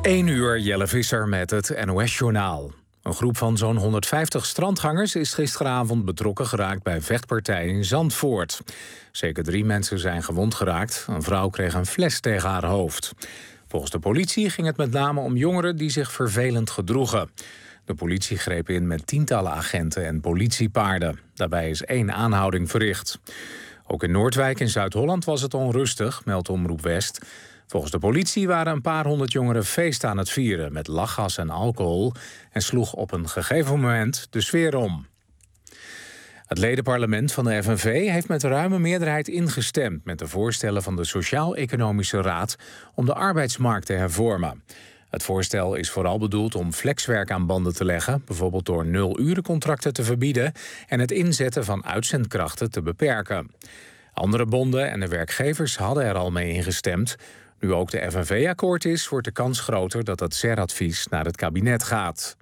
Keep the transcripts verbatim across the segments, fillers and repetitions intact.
één uur, Jelle Visser met het N O S-journaal. Een groep van zo'n honderdvijftig strandgangers is gisteravond betrokken geraakt bij vechtpartijen in Zandvoort. Zeker drie mensen zijn gewond geraakt. Een vrouw kreeg een fles tegen haar hoofd. Volgens de politie ging het met name om jongeren die zich vervelend gedroegen. De politie greep in met tientallen agenten en politiepaarden. Daarbij is één aanhouding verricht. Ook in Noordwijk in Zuid-Holland was het onrustig, meldt Omroep West. Volgens de politie waren een paar honderd jongeren feest aan het vieren met lachgas en alcohol en sloeg op een gegeven moment de sfeer om. Het ledenparlement van de F N V heeft met ruime meerderheid ingestemd met de voorstellen van de Sociaal-Economische Raad om de arbeidsmarkt te hervormen. Het voorstel is vooral bedoeld om flexwerk aan banden te leggen, bijvoorbeeld door nul-urencontracten te verbieden en het inzetten van uitzendkrachten te beperken. Andere bonden en de werkgevers hadden er al mee ingestemd. Nu ook de F N V akkoord is, wordt de kans groter dat het S E R-advies naar het kabinet gaat.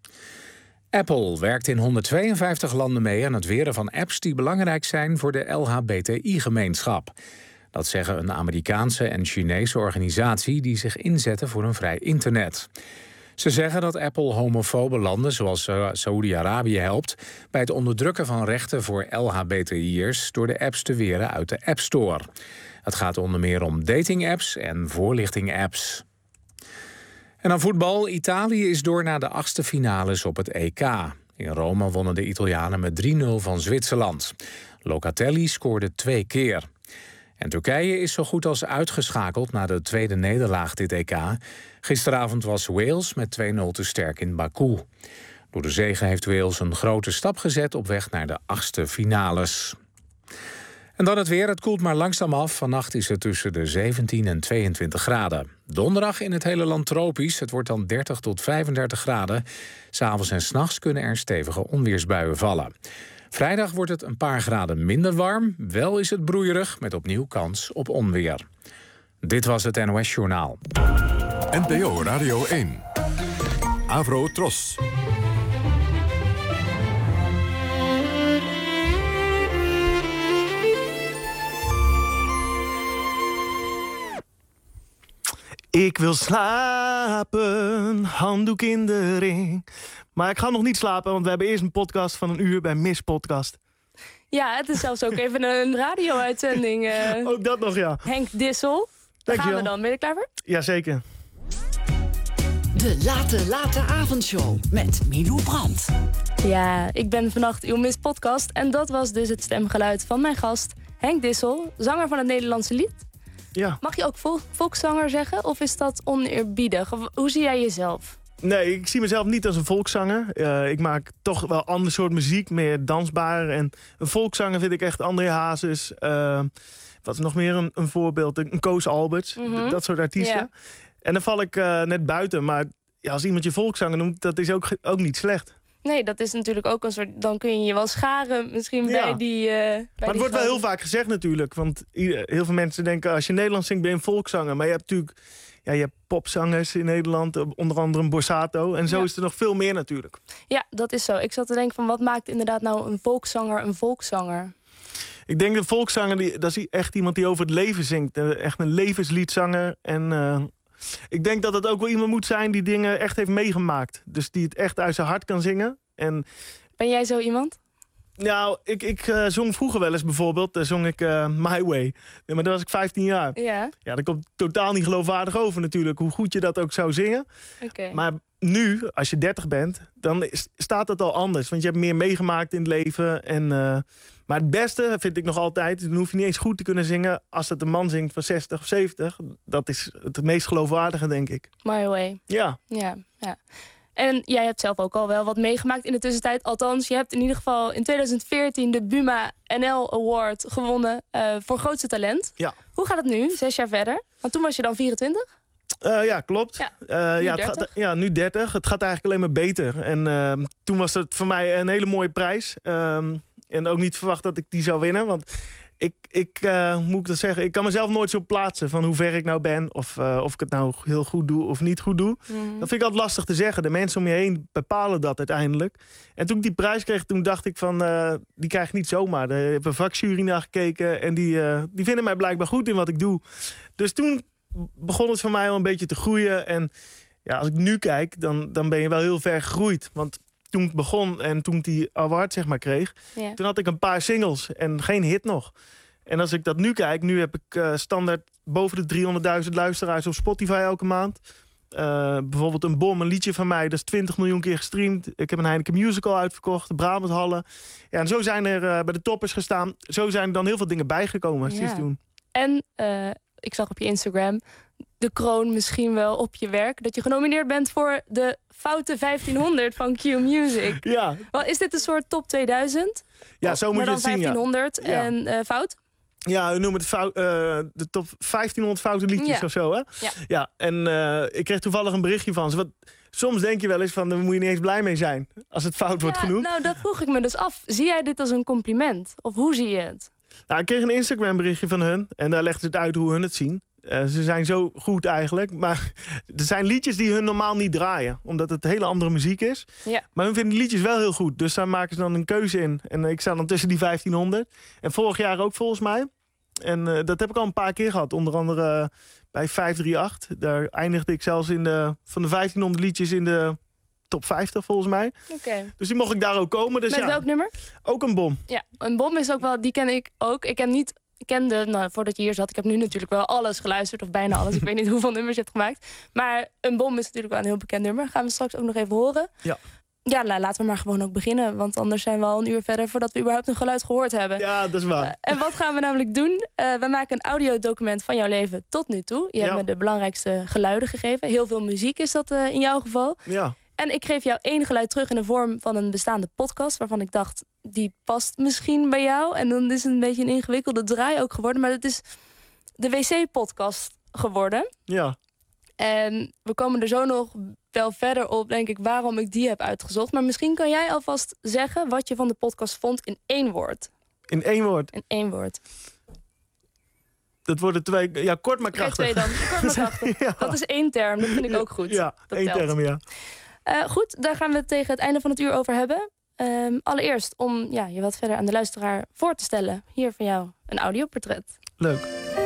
Apple werkt in honderdtweeënvijftig landen mee aan het weren van apps die belangrijk zijn voor de L H B T I-gemeenschap. Dat zeggen een Amerikaanse en Chinese organisatie die zich inzetten voor een vrij internet. Ze zeggen dat Apple homofobe landen zoals Saoedi-Arabië helpt bij het onderdrukken van rechten voor L H B T I'ers door de apps te weren uit de App Store. Het gaat onder meer om dating-apps en voorlichting-apps. En dan voetbal. Italië is door naar de achtste finales op het E K. In Rome wonnen de Italianen met drie nul van Zwitserland. Locatelli scoorde twee keer. En Turkije is zo goed als uitgeschakeld na de tweede nederlaag dit E K. Gisteravond was Wales met twee nul te sterk in Baku. Door de zege heeft Wales een grote stap gezet op weg naar de achtste finales. En dan het weer. Het koelt maar langzaam af. Vannacht is het tussen de zeventien en tweeëntwintig graden. Donderdag in het hele land tropisch. Het wordt dan dertig tot vijfendertig graden. 'S Avonds en 's nachts kunnen er stevige onweersbuien vallen. Vrijdag wordt het een paar graden minder warm. Wel is het broeierig met opnieuw kans op onweer. Dit was het N O S-journaal. N P O Radio één. Avro Tros. Ik wil slapen, handdoek in de ring. Maar ik ga nog niet slapen, want we hebben eerst een podcast van een uur bij Miss Podcast. Ja, het is zelfs ook even een radio-uitzending. Uh, ook dat nog, ja. Henk Dissel. Daar gaan we dan. Ben je er klaar voor? Jazeker. De late, late avondshow met Milou Brandt. Ja, ik ben vannacht uw Miss Podcast. En dat was dus het stemgeluid van mijn gast Henk Dissel, zanger van het Nederlandse lied. Ja. Mag je ook vol- volkszanger zeggen? Of is dat oneerbiedig? Of, hoe zie jij jezelf? Nee, ik zie mezelf niet als een volkszanger. Uh, ik maak toch wel ander soort muziek, meer dansbaar. En een volkszanger vind ik echt André Hazes. Uh, wat is nog meer een, een voorbeeld? Een Koos Alberts, mm-hmm. dat soort artiesten. Ja. En dan val ik uh, net buiten. Maar ja, als iemand je volkszanger noemt, dat is ook, ook niet slecht. Nee, dat is natuurlijk ook een soort... Dan kun je je wel scharen misschien ja. bij die... Uh, bij maar het die wordt wel heel vaak gezegd natuurlijk. Want heel veel mensen denken, als je Nederlands zingt, ben je een volkszanger. Maar je hebt natuurlijk... Ja, je hebt popzangers in Nederland, onder andere een Borsato. En zo ja. is er nog veel meer natuurlijk. Ja, dat is zo. Ik zat te denken van wat maakt inderdaad nou een volkszanger een volkszanger? Ik denk de volkszanger, die, dat is echt iemand die over het leven zingt. Echt een levensliedzanger. En uh, ik denk dat het ook wel iemand moet zijn die dingen echt heeft meegemaakt. Dus die het echt uit zijn hart kan zingen. En ben jij zo iemand? Nou, ik, ik uh, zong vroeger wel eens bijvoorbeeld. Daar zong ik uh, My Way. Ja, maar toen was ik vijftien jaar. Ja. Ja, dat komt totaal niet geloofwaardig over natuurlijk. Hoe goed je dat ook zou zingen. Okay. Maar nu, als je dertig bent, dan is, staat het al anders. Want je hebt meer meegemaakt in het leven. En, uh, maar het beste vind ik nog altijd... dan hoef je niet eens goed te kunnen zingen... als het een man zingt van zestig of zeventig. Dat is het meest geloofwaardige, denk ik. My Way. Ja. Ja, ja. En jij hebt zelf ook al wel wat meegemaakt in de tussentijd. Althans, je hebt in ieder geval in twintig veertien de Buma N L Award gewonnen uh, voor grootste talent. Ja. Hoe gaat het nu, zes jaar verder? Want toen was je dan vierentwintig? Uh, ja, klopt. Ja, uh, nu ja, het gaat, ja, nu dertig. Het gaat eigenlijk alleen maar beter. En uh, toen was het voor mij een hele mooie prijs. Um, en ook niet verwacht dat ik die zou winnen. Want ik, ik uh, moet ik dat zeggen, ik kan mezelf nooit zo plaatsen van hoe ver ik nou ben. Of, uh, of ik het nou heel goed doe of niet goed doe. Mm. Dat vind ik altijd lastig te zeggen. De mensen om je heen bepalen dat uiteindelijk. En toen ik die prijs kreeg, toen dacht ik van, uh, die krijg ik niet zomaar. Daar heb een vakjury naar gekeken. En die, uh, die vinden mij blijkbaar goed in wat ik doe. Dus toen begon het voor mij al een beetje te groeien. En ja, als ik nu kijk, dan, dan ben je wel heel ver gegroeid. Want toen ik begon en toen ik die award zeg maar kreeg... Ja. toen had ik een paar singles en geen hit nog. En als ik dat nu kijk, nu heb ik uh, standaard boven de driehonderdduizend luisteraars op Spotify elke maand. Uh, bijvoorbeeld een bom, een liedje van mij, dat is twintig miljoen keer gestreamd. Ik heb een Heineken Musical uitverkocht, de Brabanthallen. Ja, en zo zijn er uh, bij de toppers gestaan. Zo zijn er dan heel veel dingen bijgekomen sinds Ja. toen. En uh, ik zag op je Instagram de kroon misschien wel op je werk. Dat je genomineerd bent voor de Foute vijftienhonderd van Q Music. Ja, Wel, is dit een soort top tweeduizend? ja zo moet maar je dan het zien, ja. vijftienhonderd Ja. en uh, fout? Ja, we noemen het fout, uh, de top vijftienhonderd foute liedjes Ja. of zo, hè? Ja. Ja, en uh, ik kreeg toevallig een berichtje van ze. Wat, soms denk je wel eens van, daar moet je niet eens blij mee zijn als het fout wordt Ja, genoemd. nou, dat vroeg ik me dus af. Zie jij dit als een compliment? Of hoe zie je het? Nou, ik kreeg een Instagram berichtje van hun en daar legden ze het uit hoe hun het zien. Uh, ze zijn zo goed eigenlijk, maar er zijn liedjes die hun normaal niet draaien. Omdat het hele andere muziek is. Ja. Maar hun vinden die liedjes wel heel goed, dus daar maken ze dan een keuze in. En ik sta dan tussen die vijftienhonderd. En vorig jaar ook volgens mij. En uh, dat heb ik al een paar keer gehad. Onder andere uh, bij vijf drie acht. Daar eindigde ik zelfs in de, van de vijftienhonderd liedjes in de top vijftig volgens mij. Oké. Okay. Dus die mocht ik daar ook komen. Dus Met ja, welk nummer? ook een bom. Ja, een bom is ook wel, die ken ik ook. Ik ken niet, ik kende, nou, voordat je hier zat, ik heb nu natuurlijk wel alles geluisterd, of bijna alles. Ik weet niet hoeveel nummers je hebt gemaakt. Maar een bom is natuurlijk wel een heel bekend nummer. Gaan we straks ook nog even horen. Ja. Ja, nou, laten we maar gewoon ook beginnen. Want anders zijn we al een uur verder voordat we überhaupt een geluid gehoord hebben. Ja, dat is waar. Uh, en wat gaan we namelijk doen? Uh, we maken een audiodocument van jouw leven tot nu toe. Je Ja. hebt me de belangrijkste geluiden gegeven. Heel veel muziek is dat uh, in jouw geval. Ja. En ik geef jou één geluid terug in de vorm van een bestaande podcast, waarvan ik dacht, die past misschien bij jou. En dan is het een beetje een ingewikkelde draai ook geworden. Maar het is de wc-podcast geworden. Ja. En we komen er zo nog wel verder op, denk ik, waarom ik die heb uitgezocht. Maar misschien kan jij alvast zeggen wat je van de podcast vond in één woord. In één woord. In één woord. Dat worden twee... Ja, kort maar Oké, krachtig. twee dan. Kort maar krachtig. Ja. Dat is één term, dat vind ik ook goed. Ja, dat één telt. term, ja. Uh, goed, daar gaan we het tegen het einde van het uur over hebben. Um, allereerst om ja, je wat verder aan de luisteraar voor te stellen. Hier van jou een audioportret. Leuk.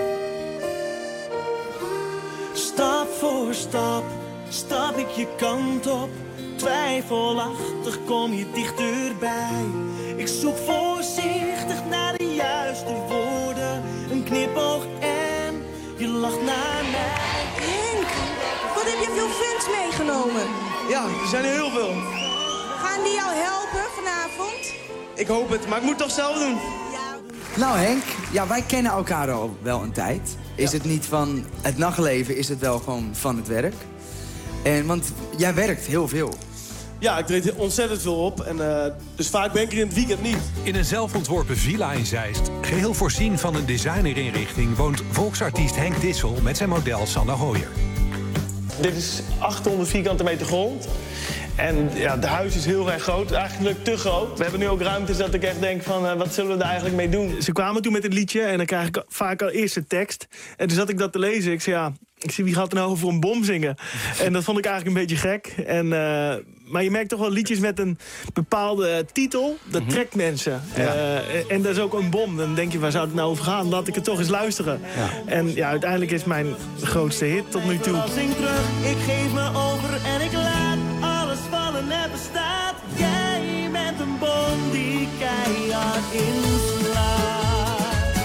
Stap voor stap, stap ik je kant op. Twijfelachtig kom je dichterbij. Ik zoek voorzichtig naar de juiste woorden. Een knipoog en je lacht naar mij. Henk, wat heb je veel fans meegenomen? Ja, er zijn er heel veel. Gaan die jou helpen vanavond? Ik hoop het, maar ik moet het toch zelf doen. Nou Henk, ja, wij kennen elkaar al wel een tijd. Is ja. het niet van het nachtleven, is het wel gewoon van het werk? En, want jij werkt heel veel. Ja, ik treed ontzettend veel op. En, uh, dus vaak ben ik er in het weekend niet. In een zelfontworpen villa in Zeist, geheel voorzien van een designerinrichting, woont volksartiest Henk Dissel met zijn model Sanne Hooyer. Dit is achthonderd vierkante meter grond. En ja, het huis is heel erg groot, eigenlijk te groot. We hebben nu ook ruimtes dat ik echt denk van, uh, wat zullen we daar eigenlijk mee doen? Ze kwamen toen met het liedje en dan krijg ik vaak al eerst de tekst. En toen zat ik dat te lezen. Ik zei, ja, ik zie wie gaat er nou over een bom zingen? En dat vond ik eigenlijk een beetje gek. En, uh, maar je merkt toch wel liedjes met een bepaalde titel, dat mm-hmm. trekt mensen. Ja. Uh, en dat is ook een bom. Dan denk je, waar zou het nou over gaan? Laat ik het toch eens luisteren. Ja. En ja, uiteindelijk is mijn grootste hit tot nu toe. Zing terug, ik geef me over en ik laat alles vallen en bestaat. Jij bent een bom die keihard inslaat.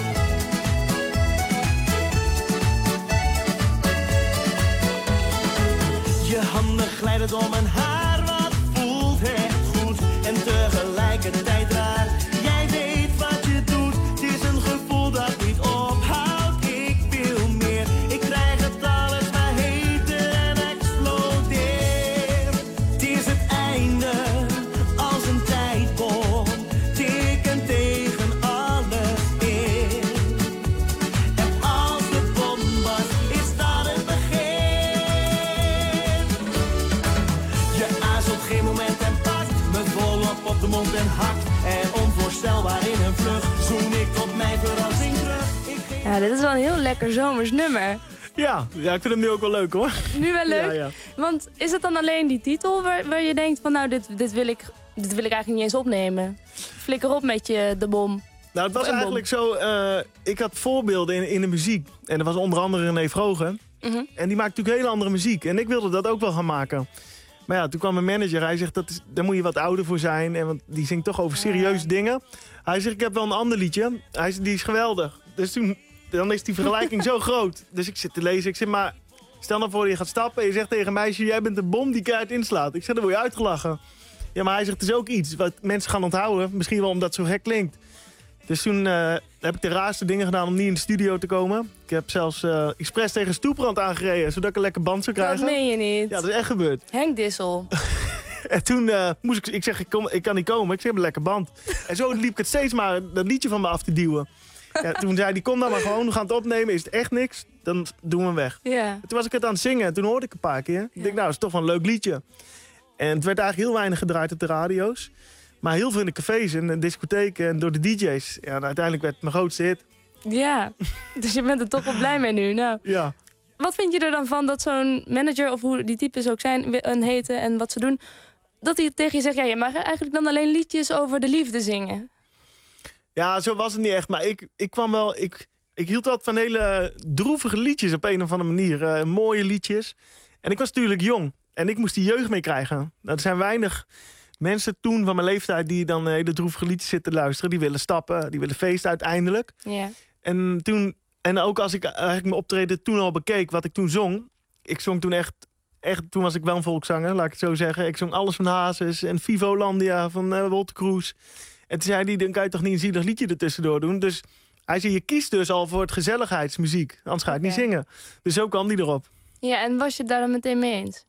Je handen glijden door mijn haar, wat voelt echt goed en tegelijkertijd raar. Jij weet wat je doet, het is een gevoel dat niet ophoudt. Ik wil meer, ik krijg het alles maar heter en explodeer. Het is het einde, als een tijdbom, tikken tegen alles in. En als de bom was, is dat het begin. Je aarzelt geen moment en pakt me volop op de mond en hakt. En onvoorstelbaar in een vlucht zoen ik tot mijn verrassing terug. Ik geef... Ja, dit is wel een heel lekker zomers nummer. Ja, ja, ik vind hem nu ook wel leuk hoor. Nu wel leuk? Ja, ja. Want is het dan alleen die titel waar, waar je denkt van nou, dit, dit, wil ik, dit wil ik eigenlijk niet eens opnemen? Flikker op met je de bom. Nou, het was Een bom. eigenlijk zo, uh, ik had voorbeelden in, in de muziek. En er was onder andere René Vroger. Mm-hmm. En die maakt natuurlijk hele andere muziek. En ik wilde dat ook wel gaan maken. Maar ja, toen kwam mijn manager. Hij zegt, dat is, daar moet je wat ouder voor zijn. En want die zingt toch over serieuze ja. dingen. Hij zegt, ik heb wel een ander liedje. Hij zegt, die is geweldig. Dus toen, dan is die vergelijking zo groot. Dus ik zit te lezen. Ik zeg, maar stel nou voor je gaat stappen. En je zegt tegen een meisje, jij bent een bom die keihard inslaat. Ik zeg, dan word je uitgelachen. Ja, maar hij zegt, het is ook iets wat mensen gaan onthouden. Misschien wel omdat het zo gek klinkt. Dus toen uh, heb ik de raarste dingen gedaan om niet in de studio te komen. Ik heb zelfs uh, expres tegen stoeprand aangereden, zodat ik een lekker band zou krijgen. Dat meen je niet. Ja, dat is echt gebeurd. Henk Dissel. En toen uh, moest ik, ik zeg, ik, kom, ik kan niet komen, ik zeg, een lekker band. En zo liep ik het steeds maar dat liedje van me af te duwen. Ja, toen zei hij, kom dan maar gewoon, we gaan het opnemen. Is het echt niks, dan doen we hem weg. Ja. Toen was ik het aan het zingen en toen hoorde ik een paar keer. Ik ja. denk, nou, dat is toch wel een leuk liedje. En het werd eigenlijk heel weinig gedraaid op de radio's. Maar heel veel in de cafés en de discotheken en door de D J's. Ja, uiteindelijk werd het mijn grootste hit. Ja, dus je bent er toch wel blij mee nu. Nou, ja. Wat vind je er dan van dat zo'n manager, of hoe die types ook zijn en heten en wat ze doen, dat hij tegen je zegt, ja, je mag eigenlijk dan alleen liedjes over de liefde zingen? Ja, zo was het niet echt. Maar ik, ik kwam wel... Ik, ik hield altijd van hele droevige liedjes op een of andere manier. Uh, mooie liedjes. En ik was natuurlijk jong. En ik moest die jeugd mee krijgen. Nou, er zijn weinig mensen toen van mijn leeftijd die dan hele droevige liedjes zitten luisteren. Die willen stappen, die willen feesten uiteindelijk. Ja. En toen, en ook als ik eigenlijk mijn optreden toen al bekeek, wat ik toen zong. Ik zong toen echt, echt toen was ik wel een volkszanger, laat ik het zo zeggen. Ik zong alles van Hazes en Vivolandia van uh, Wolter Kroes. En toen zei hij, dan kan je toch niet een zielig liedje ertussendoor doen. Dus hij zei, je kiest dus al voor het gezelligheidsmuziek. Anders ga je het okay. niet zingen. Dus zo kwam die erop. Ja, en was je het daar dan meteen mee eens?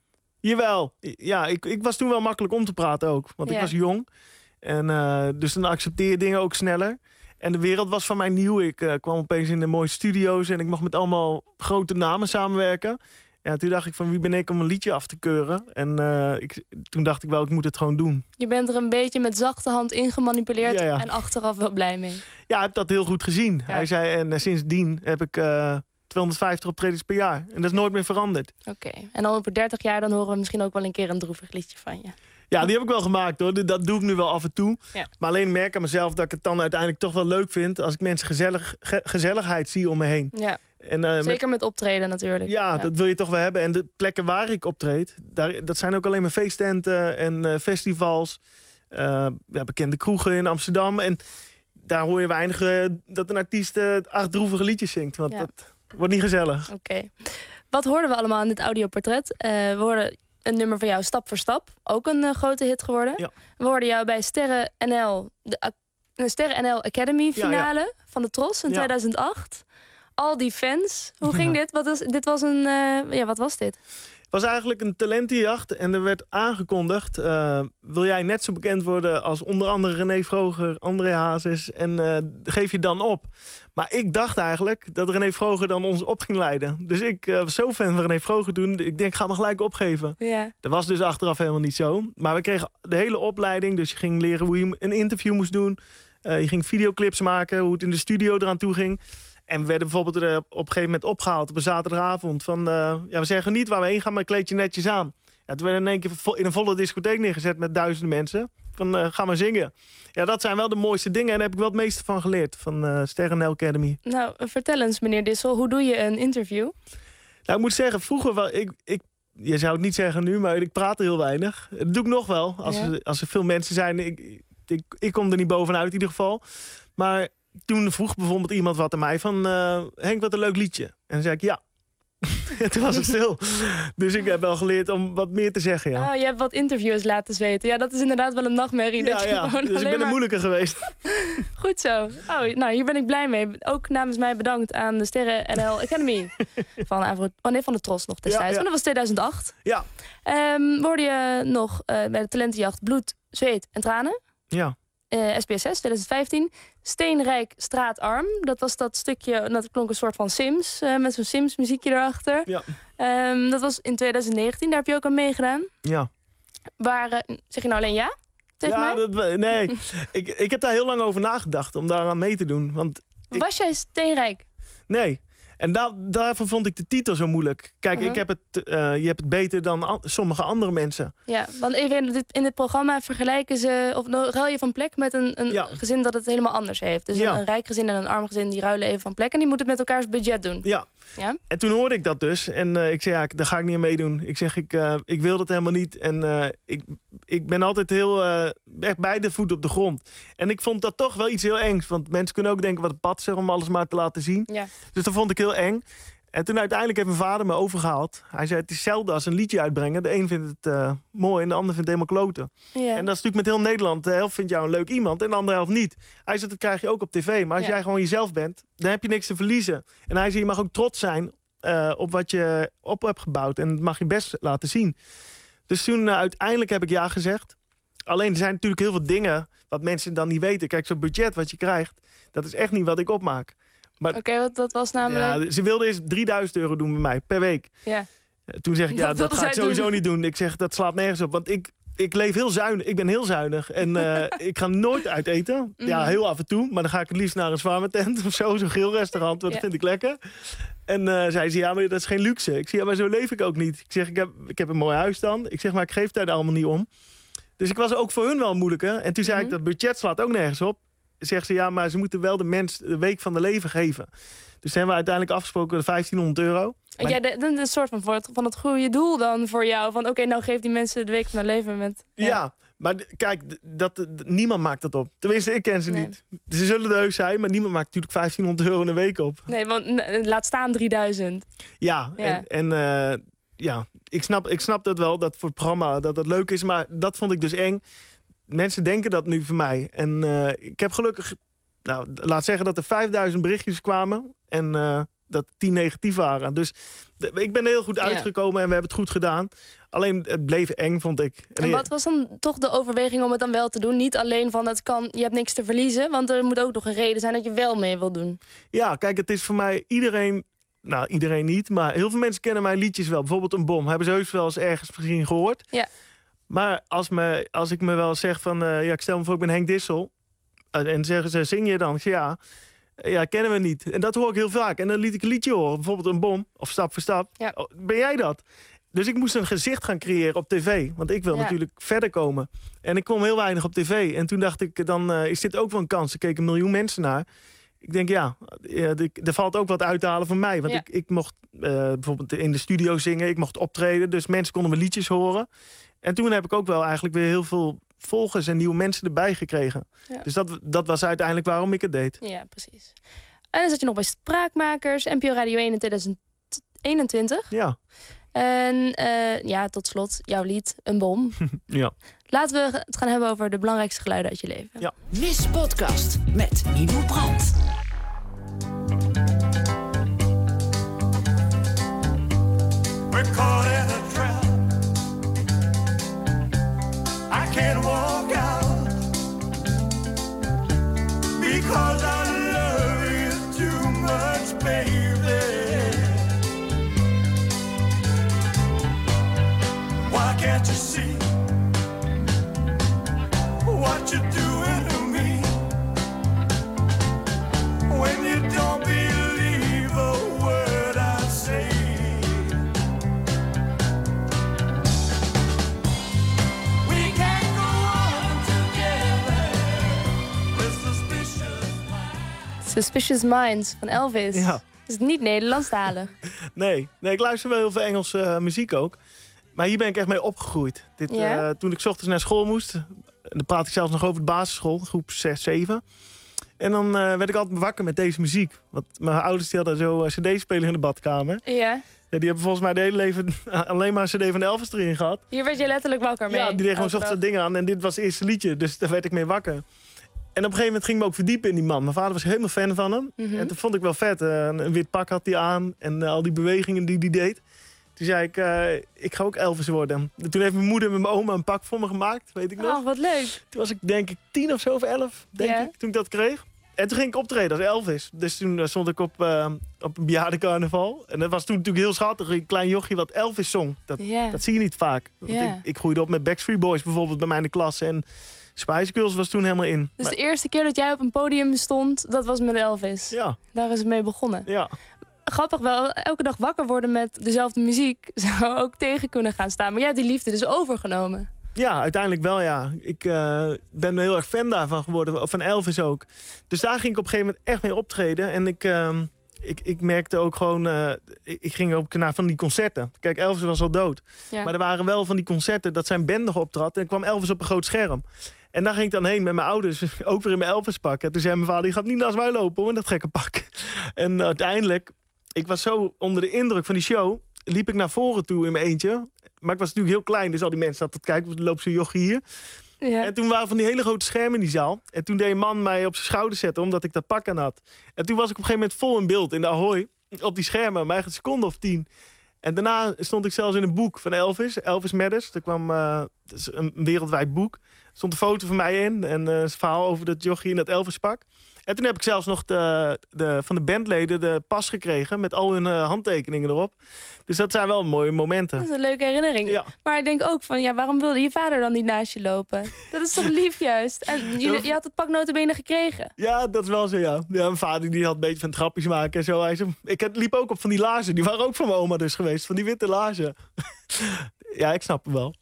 Jawel. Ja, ik, ik was toen wel makkelijk om te praten ook. Want ja. ik was jong. En uh, dus dan accepteer je dingen ook sneller. En de wereld was van mij nieuw. Ik uh, kwam opeens in de mooie studio's en ik mocht met allemaal grote namen samenwerken. Ja, toen dacht ik van wie ben ik om een liedje af te keuren. En uh, ik, toen dacht ik wel, ik moet het gewoon doen. Je bent er een beetje met zachte hand in gemanipuleerd ja, ja. en achteraf wel blij mee. Ja, ik heb dat heel goed gezien. Ja. Hij zei, en uh, sindsdien heb ik uh, tweehonderdvijftig optredens per jaar. En dat is nooit meer veranderd. Oké, okay. En dan over dertig jaar dan horen we misschien ook wel een keer een droevig liedje van je. Ja, die heb ik wel gemaakt hoor. Dat doe ik nu wel af en toe. Ja. Maar alleen merk aan mezelf dat ik het dan uiteindelijk toch wel leuk vind als ik mensen gezellig, ge gezelligheid zie om me heen. Ja. En, uh, Zeker met optreden natuurlijk. Ja, ja, dat wil je toch wel hebben. En de plekken waar ik optreed, daar, dat zijn ook alleen maar feesttenten en uh, festivals. Uh, ja, bekende kroegen in Amsterdam. En daar hoor je weinig uh, dat een artiest uh, acht droevige liedjes zingt. Want ja. dat wordt niet gezellig. Oké. Okay. Wat hoorden we allemaal in dit audioportret? Uh, we hoorden een nummer van jou, Stap voor Stap. Ook een uh, grote hit geworden. Ja. We hoorden jou bij Sterren N L, de, de Sterren N L Academy finale ja, ja. van de Tros in ja. tweeduizend acht. Al die fans. Hoe ging ja. dit? Wat was, dit was een, uh, ja, wat was dit? Het was eigenlijk een talentenjacht en er werd aangekondigd... Uh, wil jij net zo bekend worden als onder andere René Vroger, André Hazes... en uh, geef je dan op. Maar ik dacht eigenlijk dat René Vroger dan ons op ging leiden. Dus ik uh, was zo fan van René Vroger toen. Ik denk, ik ga me gelijk opgeven. Ja. Dat was dus achteraf helemaal niet zo. Maar we kregen de hele opleiding. Dus je ging leren hoe je een interview moest doen. Uh, je ging videoclips maken, hoe het in de studio eraan toe ging... En we werden bijvoorbeeld er op een gegeven moment opgehaald op een zaterdagavond. Van, uh, ja, we zeggen niet waar we heen gaan, maar kleed je netjes aan. Ja, toen werden we in één keer in een volle discotheek neergezet met duizenden mensen. Van, uh, ga maar zingen. Ja, dat zijn wel de mooiste dingen en daar heb ik wel het meeste van geleerd. Van uh, Sterren N L Academy. Nou, vertel eens meneer Dissel, hoe doe je een interview? Nou, ik moet zeggen, vroeger wel... Ik, ik, je zou het niet zeggen nu, maar ik praat heel weinig. Dat doe ik nog wel, als, ja. er, als er veel mensen zijn. Ik, ik, ik kom er niet bovenuit in ieder geval. Maar... Toen vroeg bijvoorbeeld iemand wat aan mij van... Uh, Henk, wat een leuk liedje. En dan zei ik ja. En toen was het stil. Dus ik heb wel geleerd om wat meer te zeggen, ja. Oh, je hebt wat interviews laten zweten. Ja, dat is inderdaad wel een nachtmerrie. Ja, dat je ja. Dus ik ben maar... een moeilijker geweest. Goed zo. Oh, nou, hier ben ik blij mee. Ook namens mij bedankt aan de Sterren N L Academy. van, Avro... oh, nee, van de Tros nog destijds. Ja, ja. Dat was tweeduizend acht. Ja. Um, hoorde je nog uh, bij de talentenjacht Bloed, Zweet en Tranen? Ja. Uh, S B S S tweeduizend vijftien. Steenrijk Straatarm. Dat was dat stukje, dat klonk een soort van Sims. Uh, met zo'n Sims muziekje erachter. Ja. Um, dat was in tweeduizend negentien. Daar heb je ook aan meegedaan. Ja. Waar, uh, zeg je nou alleen ja? Tegen ja, mij? Dat, nee. ik, ik heb daar heel lang over nagedacht om daaraan mee te doen. Want ik... Was jij Steenrijk? Nee. En daar, daarvoor vond ik de titel zo moeilijk. Kijk, uh-huh. ik heb het, uh, je hebt het beter dan an- sommige andere mensen. Ja, want even in dit, in dit programma vergelijken ze... of nou, ruil je van plek met een, een ja. gezin dat het helemaal anders heeft. Dus ja. een, een rijk gezin en een arm gezin... die ruilen even van plek en die moeten het met elkaars budget doen. Ja, Ja? En toen hoorde ik dat dus. En uh, ik zei, ja, daar ga ik niet aan meedoen. Ik zeg, ik, uh, ik wil dat helemaal niet. En uh, ik, ik ben altijd heel uh, echt bij de voet op de grond. En ik vond dat toch wel iets heel engs. Want mensen kunnen ook denken, wat een patser om alles maar te laten zien. Ja. Dus dat vond ik heel eng. En toen uiteindelijk heeft mijn vader me overgehaald. Hij zei, het is hetzelfde als een liedje uitbrengen. De een vindt het uh, mooi en de ander vindt het helemaal kloten. Ja. En dat is natuurlijk met heel Nederland. De helft vindt jou een leuk iemand en de andere helft niet. Hij zei, dat krijg je ook op tv. Maar als ja. jij gewoon jezelf bent, dan heb je niks te verliezen. En hij zei, je mag ook trots zijn uh, op wat je op hebt gebouwd. En dat mag je best laten zien. Dus toen uh, uiteindelijk heb ik ja gezegd. Alleen er zijn natuurlijk heel veel dingen wat mensen dan niet weten. Kijk, zo'n budget wat je krijgt, dat is echt niet wat ik opmaak. Oké, okay, wat dat was namelijk... Ja, ze wilde eens drieduizend euro doen bij mij, per week. Ja. Toen zeg ik, ja, dat, dat ga ik sowieso doen. niet doen. Ik zeg, dat slaat nergens op. Want ik, ik leef heel zuinig. Ik ben heel zuinig. En uh, ik ga nooit uit eten. Ja, heel af en toe. Maar dan ga ik het liefst naar een zwaarmetent of zo. Zo'n grillrestaurant, want ja. dat vind ik lekker. En uh, zei ze, ja, maar dat is geen luxe. Ik zeg, ja, maar zo leef ik ook niet. Ik zeg, ik heb, ik heb een mooi huis dan. Ik zeg, maar ik geef daar allemaal niet om. Dus ik was ook voor hun wel moeilijker. En toen zei mm-hmm. ik, dat budget slaat ook nergens op. Zegt ze, ja, maar ze moeten wel de mens de week van de leven geven. Dus hebben we uiteindelijk afgesproken vijftienhonderd euro. Maar... Ja, dat is een soort van, voor het, van het goede doel dan voor jou. Van oké, okay, nou geef die mensen de week van hun leven met... Ja, ja maar d- kijk, dat, d- niemand maakt dat op. Tenminste, ik ken ze nee. niet. Ze zullen er heus zijn, maar niemand maakt natuurlijk vijftienhonderd euro in een week op. Nee, want n- laat staan drieduizend. Ja, ja. en... en uh, ja, ik snap, ik snap dat wel, dat voor het programma dat dat leuk is. Maar dat vond ik dus eng. Mensen denken dat nu van mij. En uh, ik heb gelukkig... Nou, laat zeggen dat er vijfduizend berichtjes kwamen. En uh, dat tien negatief waren. Dus de, ik ben er heel goed uitgekomen ja. en we hebben het goed gedaan. Alleen het bleef eng, vond ik. En, en wat was dan toch de overweging om het dan wel te doen? Niet alleen van het kan, je hebt niks te verliezen. Want er moet ook nog een reden zijn dat je wel mee wil doen. Ja, kijk, het is voor mij iedereen... Nou, iedereen niet, maar heel veel mensen kennen mijn liedjes wel. Bijvoorbeeld Een Bom. Hebben ze heus wel eens ergens misschien gehoord. Ja. Maar als, me, als ik me wel zeg van... Uh, ja, ik stel me voor, ik ben Henk Dissel. Uh, en zeggen ze, zing je dan? Ja, ja, kennen we niet. En dat hoor ik heel vaak. En dan liet ik een liedje horen. Bijvoorbeeld Een Bom. Of Stap voor Stap. Ja. Oh, ben jij dat? Dus ik moest een gezicht gaan creëren op tv. Want ik wil ja. natuurlijk verder komen. En ik kwam heel weinig op tv. En toen dacht ik, dan uh, is dit ook wel een kans. Er keken een miljoen mensen naar. Ik denk, ja, er valt ook wat uit te halen van mij. Want ja. ik, ik mocht uh, bijvoorbeeld in de studio zingen. Ik mocht optreden. Dus mensen konden mijn liedjes horen. En toen heb ik ook wel eigenlijk weer heel veel volgers en nieuwe mensen erbij gekregen. Ja. Dus dat, dat was uiteindelijk waarom ik het deed. Ja, precies. En dan zat je nog bij Spraakmakers, N P O Radio één in tweeduizend eenentwintig. Ja. En uh, ja, tot slot, jouw lied, Een Bom. Ja. Laten we het gaan hebben over de belangrijkste geluiden uit je leven. Ja. Miss Podcast met Milou Brandt. We're caught in a trap. I can't walk out because I love you too much, baby. Why can't you see what you're doing to me when you don't believe a word I say? We can't go on together with suspicious minds. Suspicious Minds van Elvis. Ja. Dat is niet Nederlandstalig. Nee, nee, ik luister wel heel veel Engelse uh, muziek ook. Maar hier ben ik echt mee opgegroeid. Dit, ja? uh, toen ik 's ochtends naar school moest... dan praat ik zelfs nog over de basisschool, groep zes, zeven. En dan uh, werd ik altijd wakker met deze muziek. Want mijn ouders die hadden zo uh, cd-speler in de badkamer. Ja. Ja, die hebben volgens mij de hele leven alleen maar een cd van Elvis erin gehad. Hier werd je letterlijk wakker mee. Ja, die deed gewoon 's ochtends dingen aan. En dit was het eerste liedje, dus daar werd ik mee wakker. En op een gegeven moment ging ik me ook verdiepen in die man. Mijn vader was helemaal fan van hem. Mm-hmm. En toen vond ik wel vet. Uh, een wit pak had hij aan en uh, al die bewegingen die hij deed. Toen zei ik, uh, ik ga ook Elvis worden. Toen heeft mijn moeder met mijn oma een pak voor me gemaakt, weet ik nog. Oh, wat leuk. Toen was ik denk ik tien of zo, of elf, denk yeah. ik, toen ik dat kreeg. En toen ging ik optreden als Elvis. Dus toen uh, stond ik op, uh, op een bejaardencarnaval. En dat was toen natuurlijk heel schattig. Een klein jochie wat Elvis zong. Dat, yeah. dat zie je niet vaak. Want yeah. ik, ik groeide op met Backstreet Boys bijvoorbeeld bij mij in de klas. En Spice Girls was toen helemaal in. Dus maar... de eerste keer dat jij op een podium stond, dat was met Elvis? Ja. Daar is het mee begonnen? Ja. Grappig wel, elke dag wakker worden met dezelfde muziek zou ook tegen kunnen gaan staan. Maar jij hebt die liefde dus overgenomen. Ja, uiteindelijk wel, ja. Ik uh, ben heel erg fan daarvan geworden, van Elvis ook. Dus daar ging ik op een gegeven moment echt mee optreden. En ik, uh, ik, ik merkte ook gewoon... Uh, ik, ik ging ook naar van die concerten. Kijk, Elvis was al dood. Ja. Maar er waren wel van die concerten dat zijn band nog optrad. En kwam Elvis op een groot scherm. En daar ging ik dan heen met mijn ouders. Ook weer in mijn Elvis pak. En toen zei mijn vader, je gaat niet naast mij lopen hoor, dat gekke pak. En uh, uiteindelijk, ik was zo onder de indruk van die show... liep ik naar voren toe in mijn eentje. Maar ik was natuurlijk heel klein, dus al die mensen zaten te kijken. Er loopt zo'n jochie hier. Ja. En toen waren van die hele grote schermen in die zaal. En toen deed een man mij op zijn schouder zetten, omdat ik dat pak aan had. En toen was ik op een gegeven moment vol in beeld in de Ahoy. Op die schermen, maar echt een seconde of tien. En daarna stond ik zelfs in een boek van Elvis. Elvis Matters. Er kwam uh, een wereldwijd boek. Er stond een foto van mij in. En uh, een verhaal over dat jochie in dat Elvis pak. En toen heb ik zelfs nog de, de, van de bandleden de pas gekregen... met al hun uh, handtekeningen erop. Dus dat zijn wel mooie momenten. Dat is een leuke herinnering. Ja. Maar ik denk ook van, ja, waarom wilde je vader dan niet naast je lopen? Dat is toch lief juist? En je, je had het pak nota bene gekregen. Ja, dat is wel zo, ja. ja mijn vader die had een beetje van grapjes maken en zo. Hij zei, ik liep ook op van die laarzen. Die waren ook van mijn oma dus geweest. Van die witte laarzen. Ja, ik snap hem wel.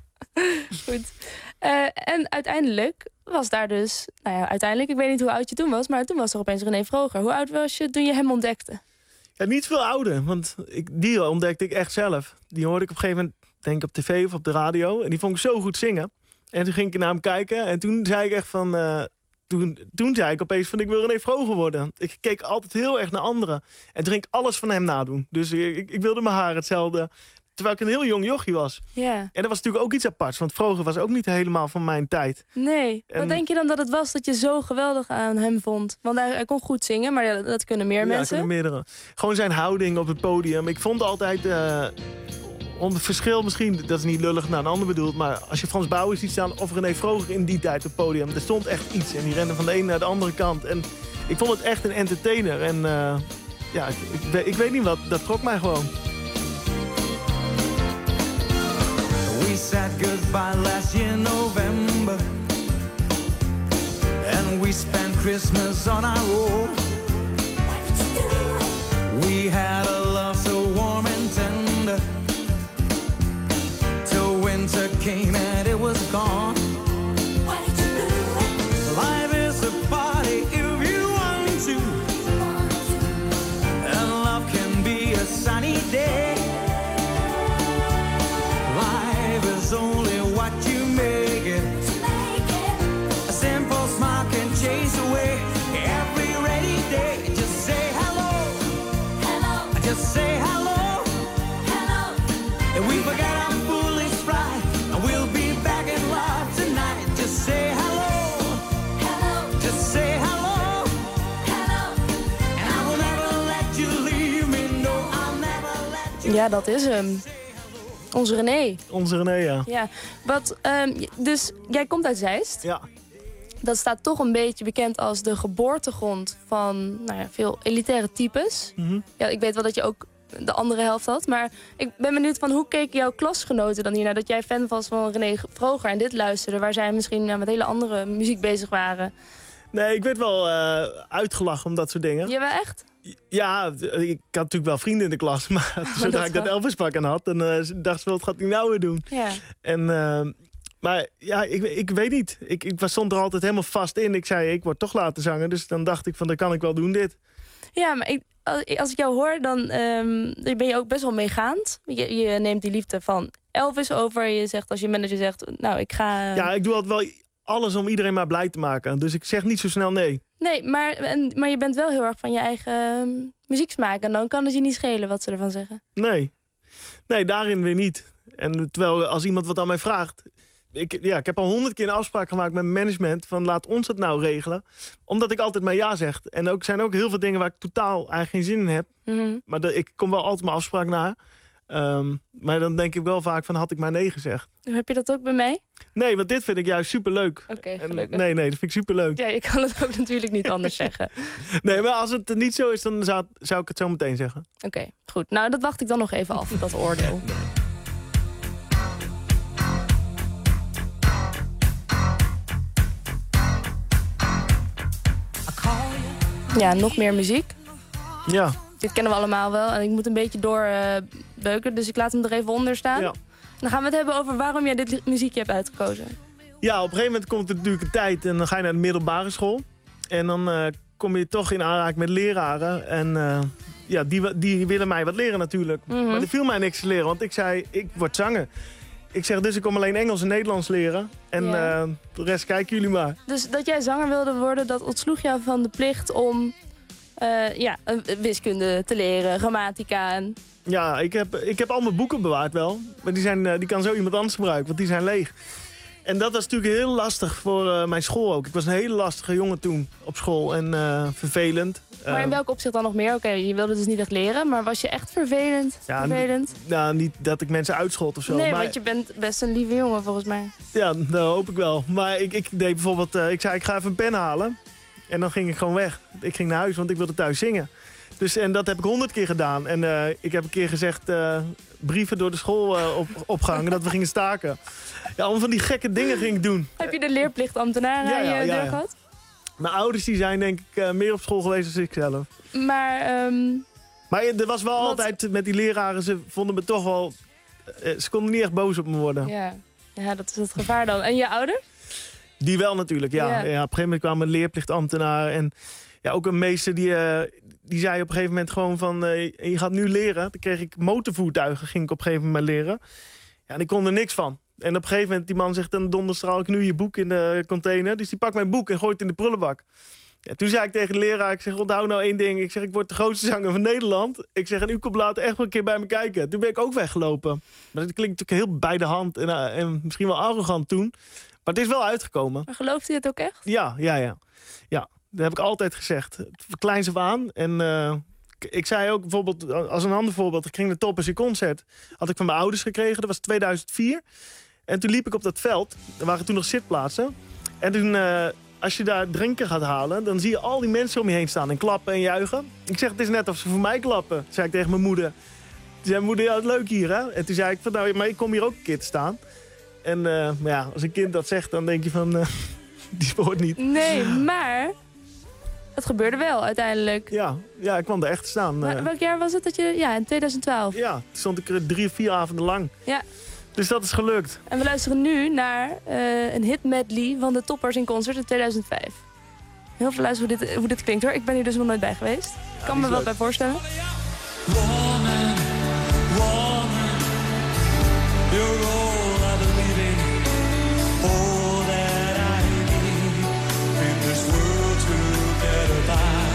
Goed. Uh, en uiteindelijk was daar dus... Nou ja, uiteindelijk, ik weet niet hoe oud je toen was... maar toen was er opeens René Vroger. Hoe oud was je toen je hem ontdekte? Ja, niet veel ouder, want ik, die ontdekte ik echt zelf. Die hoorde ik op een gegeven moment, denk ik op tv of op de radio... en die vond ik zo goed zingen. En toen ging ik naar hem kijken en toen zei ik echt van... Uh, toen, toen zei ik opeens van, ik wil René Vroger worden. Ik keek altijd heel erg naar anderen. En toen ging ik alles van hem nadoen. Dus ik, ik wilde mijn haar hetzelfde... Terwijl ik een heel jong jochie was. Ja. En dat was natuurlijk ook iets aparts. Want Vroger was ook niet helemaal van mijn tijd. Nee. En... Wat denk je dan dat het was dat je zo geweldig aan hem vond? Want hij, hij kon goed zingen, maar dat, dat kunnen meer ja, mensen. Ja, kunnen meerdere. Gewoon zijn houding op het podium. Ik vond altijd... Uh, om het verschil misschien, dat is niet lullig naar een ander bedoeld... maar als je Frans Bauer ziet staan of René Vroger in die tijd op het podium... er stond echt iets en die rende van de ene naar de andere kant. En ik vond het echt een entertainer. En uh, ja, ik, ik, ik weet niet wat, dat trok mij gewoon. We said goodbye last year November, and we spent Christmas on our own. We had a love so warm and tender, till winter came and it was gone. Life is a party if you want to, and love can be a sunny day. Is only what you make it. A simple smile can chase away every rainy day. Just say hello, hello. Just say hello, hello. And we forget our foolish pride, and we'll be back in love tonight. Just say hello, hello. Just say hello, hello. And I will never let you leave me. No, I'll never let you. Ja, dat is hem. Onze René. Onze René, ja. Ja. Wat, um, dus jij komt uit Zeist. Ja. Dat staat toch een beetje bekend als de geboortegrond van nou ja, veel elitaire types. Mm-hmm. Ja, ik weet wel dat je ook de andere helft had. Maar ik ben benieuwd van hoe keken jouw klasgenoten dan hiernaar? Dat jij fan was van René Vroger en dit luisterde. Waar zij misschien ja, met hele andere muziek bezig waren. Nee, ik werd wel uh, uitgelachen om dat soort dingen. Jawel, echt? Ja, ik had natuurlijk wel vrienden in de klas. Maar oh, zodra dat ik dat Elvis-pak aan had, dan uh, dacht ze wel, wat gaat hij nou weer doen? Ja. En, uh, maar ja, ik, ik weet niet. Ik, ik stond er altijd helemaal vast in. Ik zei, ik word toch laten zangen. Dus dan dacht ik van, dat kan ik wel doen, dit. Ja, maar ik, als ik jou hoor, dan um, ben je ook best wel meegaand. Je, je neemt die liefde van Elvis over. Je zegt, als je manager zegt, nou, ik ga... Uh... Ja, ik doe altijd wel alles om iedereen maar blij te maken. Dus ik zeg niet zo snel nee. Nee, maar, en, maar je bent wel heel erg van je eigen uh, muzieksmaak. En dan kan het je niet schelen wat ze ervan zeggen. Nee, nee, daarin weer niet. En terwijl als iemand wat aan mij vraagt... Ik, ja, ik heb al honderd keer een afspraak gemaakt met mijn management... van laat ons dat nou regelen. Omdat ik altijd maar ja zeg. En ook zijn ook heel veel dingen waar ik totaal eigenlijk geen zin in heb. Mm-hmm. Maar de, ik kom wel altijd mijn afspraak na. Um, maar dan denk ik wel vaak van had ik maar nee gezegd. Heb je dat ook bij mij? Nee, want dit vind ik juist superleuk. Oké, okay, gelukkig. Nee, nee, dat vind ik superleuk. Ja, je kan het ook natuurlijk niet anders zeggen. Nee, maar als het niet zo is, dan zou, zou ik het zo meteen zeggen. Oké, okay, goed. Nou, dat wacht ik dan nog even af, dat oordeel. Ja, nog meer muziek. Ja. Dit kennen we allemaal wel. En ik moet een beetje doorbeuken, uh, dus ik laat hem er even onder staan. Ja. Dan gaan we het hebben over waarom jij dit muziekje hebt uitgekozen. Ja, op een gegeven moment komt er natuurlijk een tijd en dan ga je naar de middelbare school. En dan uh, kom je toch in aanraking met leraren. En uh, ja, die, die willen mij wat leren natuurlijk. Mm-hmm. Maar er viel mij niks te leren, want ik zei, ik word zanger. Ik zeg, dus ik kom alleen Engels en Nederlands leren. En Ja. uh, de rest kijken jullie maar. Dus dat jij zanger wilde worden, dat ontsloeg jou van de plicht om uh, ja, wiskunde te leren, grammatica en... Ja, ik heb, ik heb al mijn boeken bewaard wel. Maar die, zijn, uh, die kan zo iemand anders gebruiken, want die zijn leeg. En dat was natuurlijk heel lastig voor uh, mijn school ook. Ik was een hele lastige jongen toen op school en uh, vervelend. Maar in welk opzicht dan nog meer? Oké, okay, je wilde dus niet echt leren, maar was je echt vervelend? Ja, vervelend? N- nou, niet dat ik mensen uitschold of zo. Nee, maar, want je bent best een lieve jongen volgens mij. Ja, dat hoop ik wel. Maar ik, ik deed bijvoorbeeld, uh, ik zei ik ga even een pen halen. En dan ging ik gewoon weg. Ik ging naar huis, want ik wilde thuis zingen. Dus, en dat heb ik honderd keer gedaan. En uh, ik heb een keer gezegd, uh, brieven door de school uh, op, opgehangen dat we gingen staken. Ja, allemaal van die gekke dingen ging ik doen. Heb je de leerplichtambtenaar ja, aan ja, je ja, deur ja. gehad? Mijn ouders die zijn denk ik uh, meer op school geweest dan ik zelf. Maar, um, maar er was wel wat... altijd met die leraren, ze vonden me toch wel... Uh, ze konden niet echt boos op me worden. Ja. ja, dat is het gevaar dan. En je ouders? Die wel natuurlijk, ja. Ja. ja op een gegeven moment kwam een leerplichtambtenaar. En ja, ook een meester die, uh, die zei op een gegeven moment gewoon van... Uh, je gaat nu leren. Dan kreeg ik motorvoertuigen, ging ik op een gegeven moment leren. Ja, en ik kon er niks van. En op een gegeven moment, die man zegt, dan donderstraal ik nu je boek in de container. Dus die pakt mijn boek en gooit het in de prullenbak. Ja, toen zei ik tegen de leraar, ik zeg, onthoud nou één ding. Ik zeg, ik word de grootste zanger van Nederland. Ik zeg, en u komt later echt wel een keer bij me kijken. Toen ben ik ook weggelopen. Maar dat klinkt natuurlijk heel bij de hand en, uh, en misschien wel arrogant toen. Maar het is wel uitgekomen. Maar gelooft hij het ook echt? Ja, ja, ja. Ja, dat heb ik altijd gezegd. Het kleins af aan. En uh, ik zei ook bijvoorbeeld, als een ander voorbeeld, ik ging naar Toppers in Concert. Had ik van mijn ouders gekregen, dat was tweeduizend vier. En toen liep ik op dat veld. Er waren toen nog zitplaatsen. En toen, uh, als je daar drinken gaat halen, dan zie je al die mensen om je heen staan en klappen en juichen. Ik zeg, het is net of ze voor mij klappen, zei ik tegen mijn moeder. Toen zei moeder, ja, het is leuk hier, hè? En toen zei ik, van, nou, maar ik kom hier ook een keer te staan. En uh, maar ja, als een kind dat zegt, dan denk je van, uh, die spoort niet. Nee, maar het gebeurde wel uiteindelijk. Ja, ja, ik kwam er echt te staan. Maar, welk jaar was het dat je... Ja, in twintig twaalf. Ja, toen stond ik er drie of vier avonden lang. Ja. Dus dat is gelukt. En we luisteren nu naar uh, een hit medley van de Toppers in Concert in tweeduizend vijf. Heel veel luisteren hoe dit, hoe dit klinkt hoor. Ik ben hier dus nog nooit bij geweest. Ik Ja, kan me wel bij voorstellen. Woman, woman, you're all I believe in, all that I need in this world to get by.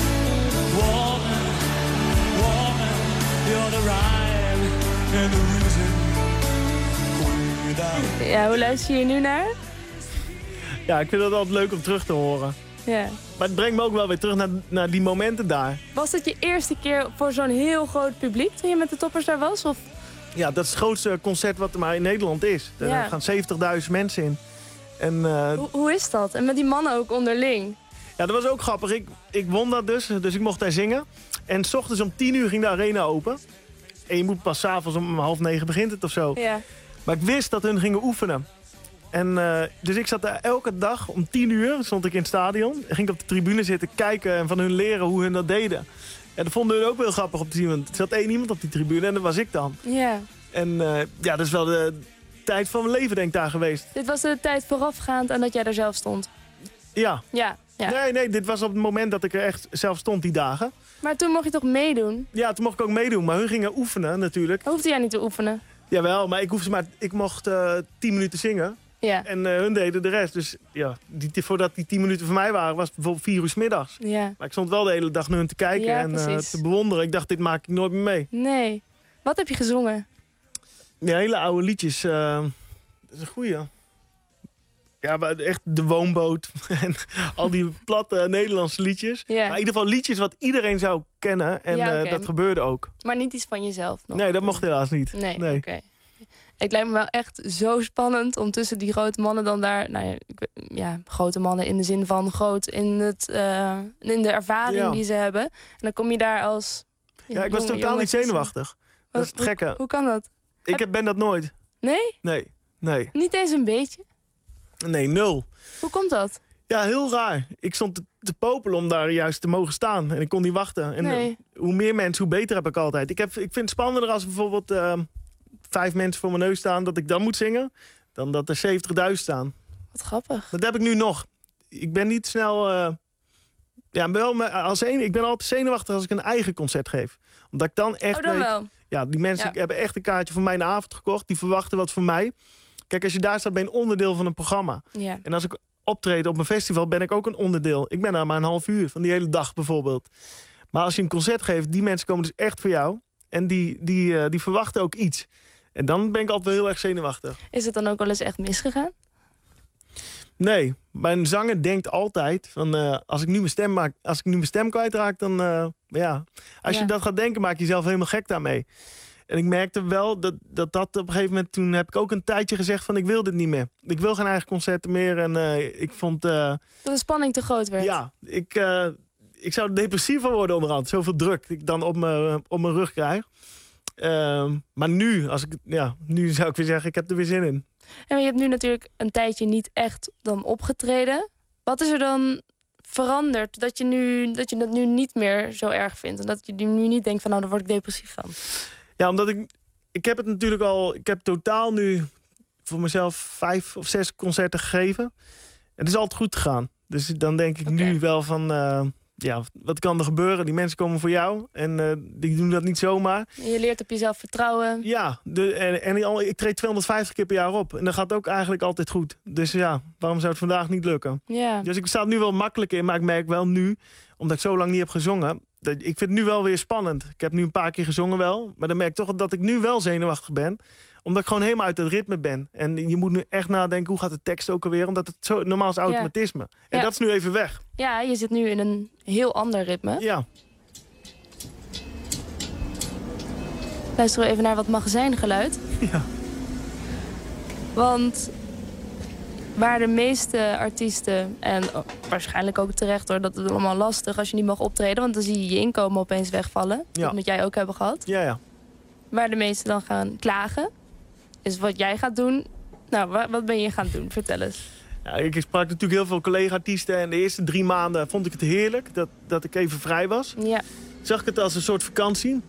Woman, woman, you're the rhyme and the reason. Ja, hoe luister je hier nu naar? Ja, ik vind het altijd leuk om terug te horen. Ja. Maar het brengt me ook wel weer terug naar, naar die momenten daar. Was het je eerste keer voor zo'n heel groot publiek toen je met de Toppers daar was? Of? Ja, dat is het grootste concert wat er maar in Nederland is. Er Ja. gaan zeventigduizend mensen in. En, uh, Hoe, hoe is dat? En met die mannen ook onderling? ja, dat was ook grappig. Ik, ik won dat dus, dus ik mocht daar zingen. En 's ochtends om tien uur ging de arena open. En je moet pas 's avonds om half negen begint het of zo. Ja. Maar ik wist dat hun gingen oefenen. En, uh, dus ik zat daar elke dag om tien uur, stond ik in het stadion. En ging ik op de tribune zitten kijken en van hun leren hoe hun dat deden. En dat vonden hun ook wel grappig om te zien. Want er zat één iemand op die tribune en dat was ik dan. Ja. En uh, ja, dat is wel de tijd van mijn leven denk ik daar geweest. Dit was de tijd voorafgaand aan dat jij daar zelf stond? Ja. Ja. ja. Nee, nee, dit was op het moment dat ik er echt zelf stond die dagen. Maar toen mocht je toch meedoen? Ja, toen mocht ik ook meedoen. Maar hun gingen oefenen natuurlijk. Hoefde jij niet te oefenen? Jawel, maar ik, hoefde maar, ik mocht uh, tien minuten zingen. Ja. En uh, hun deden de rest. Dus ja, die, die, voordat die tien minuten voor mij waren, was het bijvoorbeeld vier uur 's middags. Ja. Maar ik stond wel de hele dag naar hun te kijken Ja, en uh, precies. te bewonderen. Ik dacht, dit maak ik nooit meer mee. Nee. Wat heb je gezongen? Ja, hele oude liedjes. Uh, dat is een goeie. Ja, maar echt de woonboot. En al die platte Nederlandse liedjes. Ja. Maar in ieder geval liedjes wat iedereen zou kennen. En Ja, uh, oké. dat gebeurde ook. Maar niet iets van jezelf nog? Nee, dat mocht helaas niet. Nee, Nee. oké. Het lijkt me wel echt zo spannend om tussen die grote mannen dan daar... Nou ja, ik, weet- ja grote mannen in de zin van groot in, het, uh, in de ervaring Ja. die ze hebben. En dan kom je daar als... Ja, ik was jonge- totaal jonge niet zenuwachtig. Dat is het Hoe- gekke. Hoe kan dat? Ik heb- ben dat nooit. Nee? Nee, nee. Niet eens een beetje? Nee, nul. Hoe komt dat? Ja, heel raar. Ik stond te, te popelen om daar juist te mogen staan. En ik kon niet wachten. En Nee. uh, hoe meer mensen, hoe beter heb ik altijd. Ik, heb, ik vind het spannender als bijvoorbeeld uh, vijf mensen voor mijn neus staan... dat ik dan moet zingen, dan dat er zeventigduizend staan. Wat grappig. Dat heb ik nu nog. Ik ben niet snel... Uh, Ja, wel, als een, ik ben altijd zenuwachtig als ik een eigen concert geef. Omdat ik dan echt Oh, dan weet, wel. Ja, die mensen Ja. hebben echt een kaartje voor mij in de avond gekocht. Die verwachten wat van mij. Kijk, als je daar staat, ben je een onderdeel van een programma. Ja. En als ik optreed op een festival, ben ik ook een onderdeel. Ik ben daar maar een half uur van die hele dag bijvoorbeeld. Maar als je een concert geeft, die mensen komen dus echt voor jou. En die, die, uh, die verwachten ook iets. En dan ben ik altijd wel heel erg zenuwachtig. Is het dan ook wel eens echt misgegaan? Nee, mijn zanger denkt altijd van uh, als ik nu mijn stem maak, als ik nu mijn stem kwijtraak, dan uh, ja. Als Ja. je dat gaat denken, maak je jezelf helemaal gek daarmee. En ik merkte wel dat, dat dat op een gegeven moment, toen heb ik ook een tijdje gezegd van ik wil dit niet meer. Ik wil geen eigen concerten meer. En uh, ik vond uh, Dat de spanning te groot werd. ja, ik, uh, ik zou depressiever worden onderhand. Zoveel druk die ik dan op mijn op mijn rug krijg. Uh, maar nu, als ik, ja, nu zou ik weer zeggen, ik heb er weer zin in. En je hebt nu natuurlijk een tijdje niet echt dan opgetreden. Wat is er dan veranderd dat je, nu, dat je dat nu niet meer zo erg vindt? En dat je nu niet denkt van nou, daar word ik depressief van. Ja, omdat ik... Ik heb het natuurlijk al... Ik heb totaal nu voor mezelf vijf of zes concerten gegeven. En het is altijd goed gegaan. Dus dan denk ik Okay. nu wel van... Uh, ja, wat kan er gebeuren? Die mensen komen voor jou. En uh, die doen dat niet zomaar. En je leert op jezelf vertrouwen. Ja, de, en, en ik treed tweehonderdvijftig keer per jaar op. En dat gaat ook eigenlijk altijd goed. Dus ja, waarom zou het vandaag niet lukken? Ja. Dus ik sta nu wel makkelijker in. Maar ik merk wel nu, omdat ik zo lang niet heb gezongen... Dat, ik vind het nu wel weer spannend. Ik heb nu een paar keer gezongen wel. Maar dan merk ik toch dat ik nu wel zenuwachtig ben. Omdat ik gewoon helemaal uit het ritme ben. En je moet nu echt nadenken, hoe gaat de tekst ook alweer? Omdat het zo normaal is automatisme. Ja. En Ja. dat is nu even weg. Ja, je zit nu in een heel ander ritme. Ja. Luisteren we even naar wat magazijngeluid. Ja. Want waar de meeste artiesten, en waarschijnlijk ook terecht hoor, dat is allemaal lastig als je niet mag optreden, want dan zie je je inkomen opeens wegvallen. Ja. Dat moet jij ook hebben gehad. Ja, ja. Waar de meesten dan gaan klagen, is wat jij gaat doen. Nou, wa- wat ben je gaan doen? Vertel eens. Ja, ik sprak natuurlijk heel veel collega-artiesten. En de eerste drie maanden vond ik het heerlijk dat, dat ik even vrij was. Ja. Zag ik het als een soort vakantie.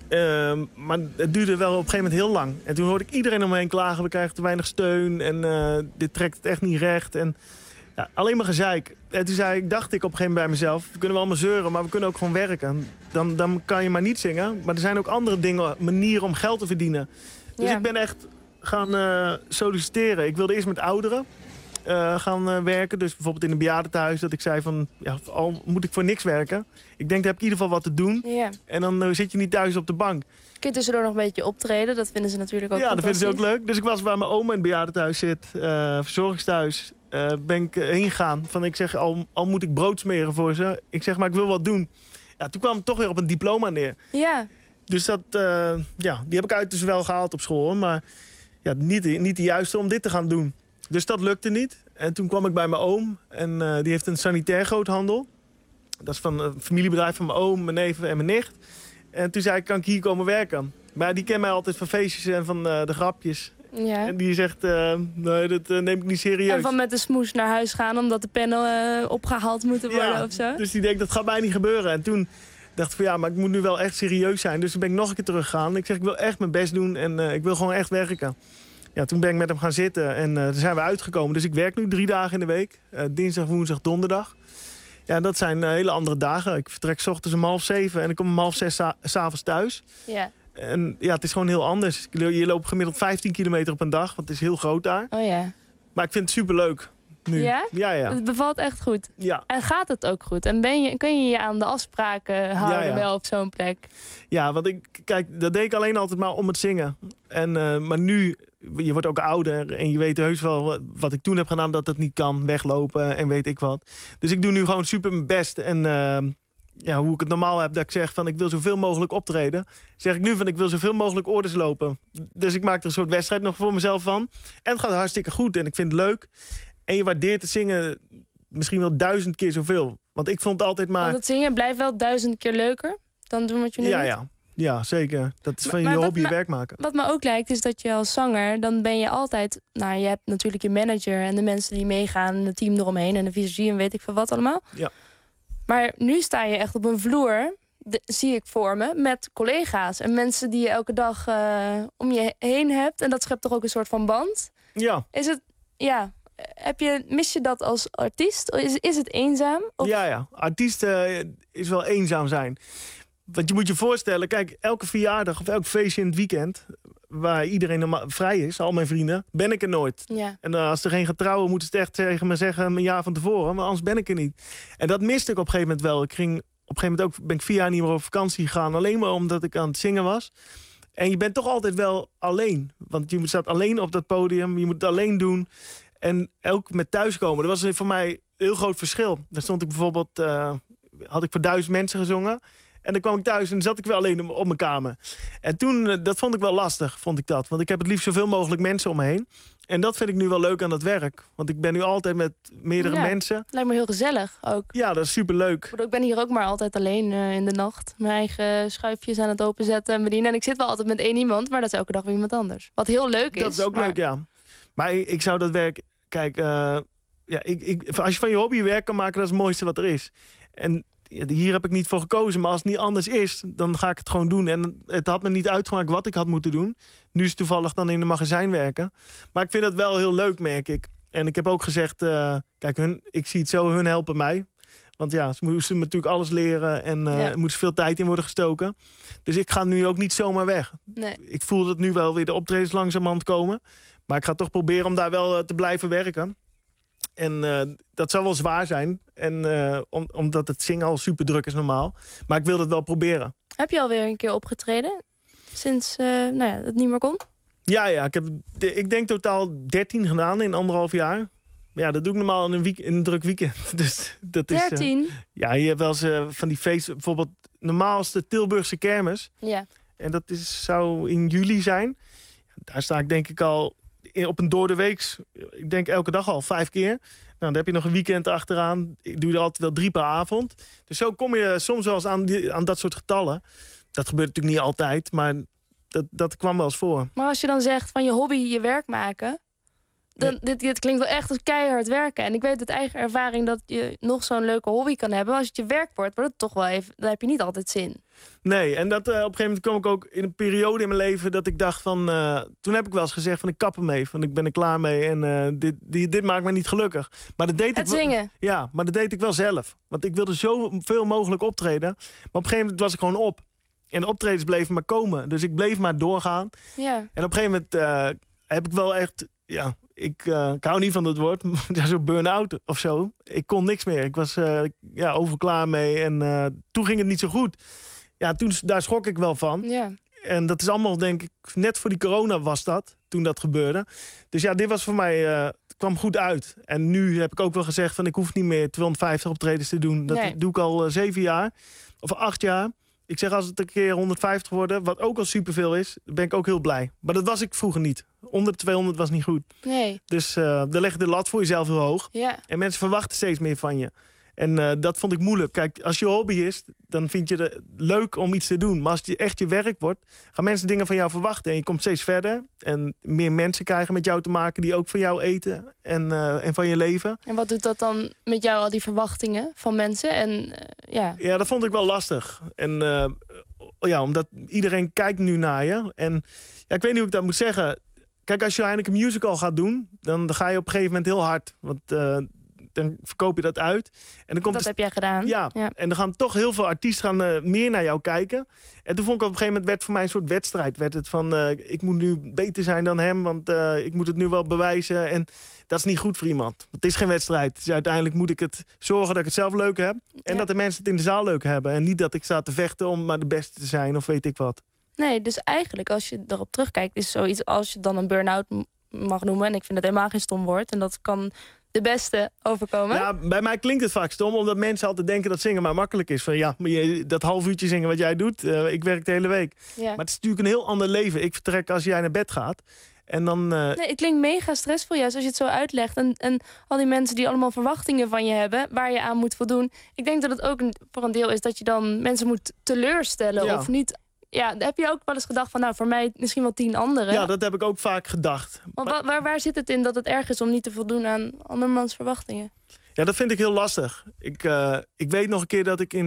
Uh, maar het duurde wel op een gegeven moment heel lang. En toen hoorde ik iedereen om me heen klagen. We krijgen te weinig steun. En uh, dit trekt het echt niet recht. En ja, alleen maar gezeik. En toen zei ik, dacht ik op een gegeven moment bij mezelf... we kunnen wel allemaal zeuren, maar we kunnen ook gewoon werken. Dan, dan kan je maar niet zingen. Maar er zijn ook andere dingen, manieren om geld te verdienen. Dus Ja. ik ben echt gaan uh, solliciteren. Ik wilde eerst met ouderen uh, gaan uh, werken. Dus bijvoorbeeld in een bejaardentehuis. Dat ik zei van, ja, al moet ik voor niks werken. Ik denk, daar heb ik in ieder geval wat te doen. Ja. En dan uh, zit je niet thuis op de bank. Kun je tussendoor nog een beetje optreden? Dat vinden ze natuurlijk ook Ja, dat vinden ze ook fantastisch. leuk. Dus ik was waar mijn oma in het bejaardentehuis zit, uh, verzorgingstehuis, uh, ben ik uh, heen gegaan. Van ik zeg, al, al moet ik brood smeren voor ze. Ik zeg, maar ik wil wat doen. Ja, toen kwam het toch weer op een diploma neer. Ja. Dus dat, uh, ja, die heb ik uit dus wel gehaald op school. Maar ja, niet, niet de juiste om dit te gaan doen. Dus dat lukte niet. En toen kwam ik bij mijn oom. En uh, die heeft een sanitair groothandel. Dat is van een familiebedrijf van mijn oom, mijn neef en mijn nicht. En toen zei ik, kan ik hier komen werken? Maar die kent mij altijd van feestjes en van uh, de grapjes. Ja. En die zegt, uh, nee, dat uh, neem ik niet serieus. En van met de smoes naar huis gaan omdat de pennen uh, opgehaald moeten worden Ja, of zo? dus die denkt, dat gaat mij niet gebeuren. En toen dacht ik van, ja, maar ik moet nu wel echt serieus zijn. Dus toen ben ik nog een keer teruggegaan. Ik zeg, ik wil echt mijn best doen en uh, ik wil gewoon echt werken. Ja, toen ben ik met hem gaan zitten en uh, daar zijn we uitgekomen. Dus ik werk nu drie dagen in de week. Uh, dinsdag, woensdag, donderdag. Ja, dat zijn uh, hele andere dagen. Ik vertrek 's ochtends om half zeven en ik kom om half zes 's avonds thuis. Ja. En ja, het is gewoon heel anders. Je loopt gemiddeld vijftien kilometer op een dag, want het is heel groot daar. Oh ja. Maar ik vind het superleuk nu. Ja? Ja, ja. Het bevalt echt goed. Ja. En gaat het ook goed? En ben je, kun je je aan de afspraken houden Ja, ja. wel op zo'n plek? Ja, want ik, kijk, dat deed ik alleen altijd maar om het zingen. En, uh, maar nu, je wordt ook ouder en je weet heus wel wat, wat ik toen heb gedaan, dat het niet kan, weglopen en weet ik wat. Dus ik doe nu gewoon super mijn best. En uh, ja, hoe ik het normaal heb, dat ik zeg van ik wil zoveel mogelijk optreden, zeg ik nu van ik wil zoveel mogelijk orders lopen. Dus ik maak er een soort wedstrijd nog voor mezelf van. En het gaat hartstikke goed en ik vind het leuk. En je waardeert het zingen misschien wel duizend keer zoveel. Want ik vond het altijd maar... Want het zingen blijft wel duizend keer leuker dan doen wat je nu Ja, doet? ja. Ja, zeker. Dat is van Maar je wat hobby je me- werk maken. Wat me ook lijkt is dat je als zanger, dan ben je altijd... Nou, je hebt natuurlijk je manager en de mensen die meegaan, en het team eromheen en de visagie en weet ik veel wat allemaal. Ja. Maar nu sta je echt op een vloer, de, zie ik voor me, met collega's en mensen die je elke dag uh, om je heen hebt. En dat schept toch ook een soort van band? Ja. Is het, ja, heb je, mis je dat als artiest? Is, is het eenzaam? Of? Ja, ja. Artiest uh, is wel eenzaam zijn. Want je moet je voorstellen, kijk, elke verjaardag of elk feestje in het weekend, waar iedereen normaal vrij is, al mijn vrienden, ben ik er nooit. Ja. En uh, als er geen gaat trouwen, moeten ze het echt tegen me zeggen een jaar van tevoren, maar anders ben ik er niet. En dat miste ik op een gegeven moment wel. Ik ging op een gegeven moment ook, ben ik vier jaar niet meer op vakantie gegaan, alleen maar omdat ik aan het zingen was. En je bent toch altijd wel alleen. Want je staat alleen op dat podium, je moet het alleen doen. En ook met thuiskomen, dat was voor mij een heel groot verschil. Dan stond ik bijvoorbeeld, uh, had ik voor duizend mensen gezongen. En dan kwam ik thuis en zat ik weer alleen op mijn kamer. En toen, dat vond ik wel lastig, vond ik dat. Want ik heb het liefst zoveel mogelijk mensen om me heen. En dat vind ik nu wel leuk aan dat werk. Want ik ben nu altijd met meerdere ja, mensen. Lijkt me heel gezellig ook. Ja, dat is superleuk. Ik ben hier ook maar altijd alleen uh, in de nacht. Mijn eigen schuifjes aan het openzetten en bedienen. En ik zit wel altijd met één iemand, maar dat is elke dag weer iemand anders. Wat heel leuk is. Dat is ook maar... leuk, ja. Maar ik, ik zou dat werk... Kijk, uh, ja, ik, ik, als je van je hobby werk kan maken, dat is het mooiste wat er is. En hier heb ik niet voor gekozen, maar als het niet anders is, dan ga ik het gewoon doen. En het had me niet uitgemaakt wat ik had moeten doen. Nu is het toevallig dan in een magazijn werken. Maar ik vind het wel heel leuk, merk ik. En ik heb ook gezegd, uh, kijk, hun, ik zie het zo, hun helpen mij. Want ja, ze moesten natuurlijk alles leren en uh, ja. er moet veel tijd in worden gestoken. Dus ik ga nu ook niet zomaar weg. Nee. Ik voel dat nu wel weer de optredens langzamerhand komen. Maar ik ga toch proberen om daar wel uh, te blijven werken. En uh, dat zal wel zwaar zijn. En, uh, om, omdat het zingen al super druk is normaal. Maar ik wil het wel proberen. Heb je alweer een keer opgetreden? Sinds uh, nou ja, het niet meer kon? Ja, ja ik heb de, ik denk totaal dertien gedaan in anderhalf jaar. Ja, dat doe ik normaal in een, week, in een druk weekend. Dus dat is, dertien? Uh, ja, je hebt wel eens uh, van die feesten. Bijvoorbeeld normaal is de Tilburgse kermis. Ja. En dat is, zou in juli zijn. Daar sta ik denk ik al op een doordeweeks, ik denk elke dag al vijf keer. Nou, dan heb je nog een weekend achteraan. Ik doe er altijd wel drie per avond. Dus zo kom je soms wel eens aan, die, aan dat soort getallen. Dat gebeurt natuurlijk niet altijd, maar dat, dat kwam wel eens voor. Maar als je dan zegt van je hobby je werk maken, dan, nee. dit, dit klinkt wel echt als keihard werken. En ik weet uit eigen ervaring dat je nog zo'n leuke hobby kan hebben. Als het je werk wordt, wordt het toch wel even, dan heb je niet altijd zin. Nee, en dat, uh, op een gegeven moment kwam ik ook in een periode in mijn leven dat ik dacht van, Uh, toen heb ik wel eens gezegd van ik kap ermee. Van ik ben er klaar mee en uh, dit, dit, dit maakt me niet gelukkig. Maar dat deed het ik zingen? Ja, maar dat deed ik wel zelf. Want ik wilde zoveel mogelijk optreden. Maar op een gegeven moment was ik gewoon op. En de optredens bleven maar komen. Dus ik bleef maar doorgaan. Ja. En op een gegeven moment uh, heb ik wel echt, ja, ik, uh, ik hou niet van dat woord. Zo'n burn-out of zo. Ik kon niks meer. Ik was uh, ja, overklaar mee. En uh, toen ging het niet zo goed. Ja, toen, daar schrok ik wel van. Ja. En dat is allemaal, denk ik, net voor die corona was dat, toen dat gebeurde. Dus ja, dit was voor mij, uh, het kwam goed uit. En nu heb ik ook wel gezegd van ik hoef niet meer tweehonderdvijftig optredens te doen. Dat nee. doe ik al uh, zeven jaar, of acht jaar. Ik zeg als het een keer honderdvijftig worden, wat ook al superveel is, ben ik ook heel blij. Maar dat was ik vroeger niet. Onder de tweehonderd was niet goed. Nee. Dus uh, dan leg je de lat voor jezelf heel hoog. Ja. En mensen verwachten steeds meer van je. En uh, dat vond ik moeilijk. Kijk, als je hobby is, dan vind je het leuk om iets te doen. Maar als het echt je werk wordt, gaan mensen dingen van jou verwachten. En je komt steeds verder. En meer mensen krijgen met jou te maken die ook van jou eten. En, uh, en van je leven. En wat doet dat dan met jou, al die verwachtingen van mensen? En, uh, ja. ja, dat vond ik wel lastig. En uh, ja, omdat iedereen kijkt nu naar je. En ja, ik weet niet hoe ik dat moet zeggen. Kijk, als je eindelijk een musical gaat doen, dan, dan ga je op een gegeven moment heel hard. Want Uh, dan verkoop je dat uit. En dan komt dat de... heb jij gedaan. Ja, ja, en dan gaan toch heel veel artiesten gaan, uh, meer naar jou kijken. En toen vond ik op een gegeven moment, werd voor mij een soort wedstrijd. Werd het van, uh, ik moet nu beter zijn dan hem, want uh, ik moet het nu wel bewijzen. En dat is niet goed voor iemand. Het is geen wedstrijd. Dus uiteindelijk moet ik het zorgen dat ik het zelf leuk heb. En ja. dat de mensen het in de zaal leuk hebben. En niet dat ik sta te vechten om maar de beste te zijn of weet ik wat. Nee, dus eigenlijk als je erop terugkijkt, is zoiets als je dan een burn-out mag noemen. En ik vind het helemaal geen stom woord. En dat kan de beste overkomen. Ja, bij mij klinkt het vaak stom, omdat mensen altijd denken dat zingen maar makkelijk is. Van ja, maar je, dat half uurtje zingen wat jij doet, uh, ik werk de hele week. Ja. Maar het is natuurlijk een heel ander leven. Ik vertrek als jij naar bed gaat. En dan, uh... nee, het klinkt mega stressvol juist als je het zo uitlegt. En, en al die mensen die allemaal verwachtingen van je hebben, waar je aan moet voldoen. Ik denk dat het ook een, voor een deel is dat je dan mensen moet teleurstellen. Ja. Of niet. Ja, heb je ook wel eens gedacht van, nou, voor mij misschien wel tien anderen? Ja, dat heb ik ook vaak gedacht. Maar, maar... waar, waar zit het in dat het erg is om niet te voldoen aan andermans verwachtingen? Ja, dat vind ik heel lastig. Ik, uh, ik weet nog een keer dat ik in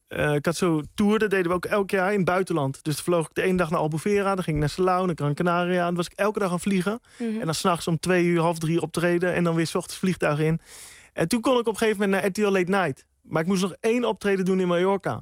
Uh, ik had zo'n tour, dat deden we ook elk jaar in het buitenland. Dus dan vloog ik de ene dag naar Albufeira, dan ging ik naar Salau, naar Gran Canaria. En dan was ik elke dag aan vliegen. Mm-hmm. En dan s'nachts om twee uur, half drie optreden. En dan weer 's ochtends vliegtuig in. En toen kon ik op een gegeven moment naar R T L Late Night. Maar ik moest nog één optreden doen in Mallorca.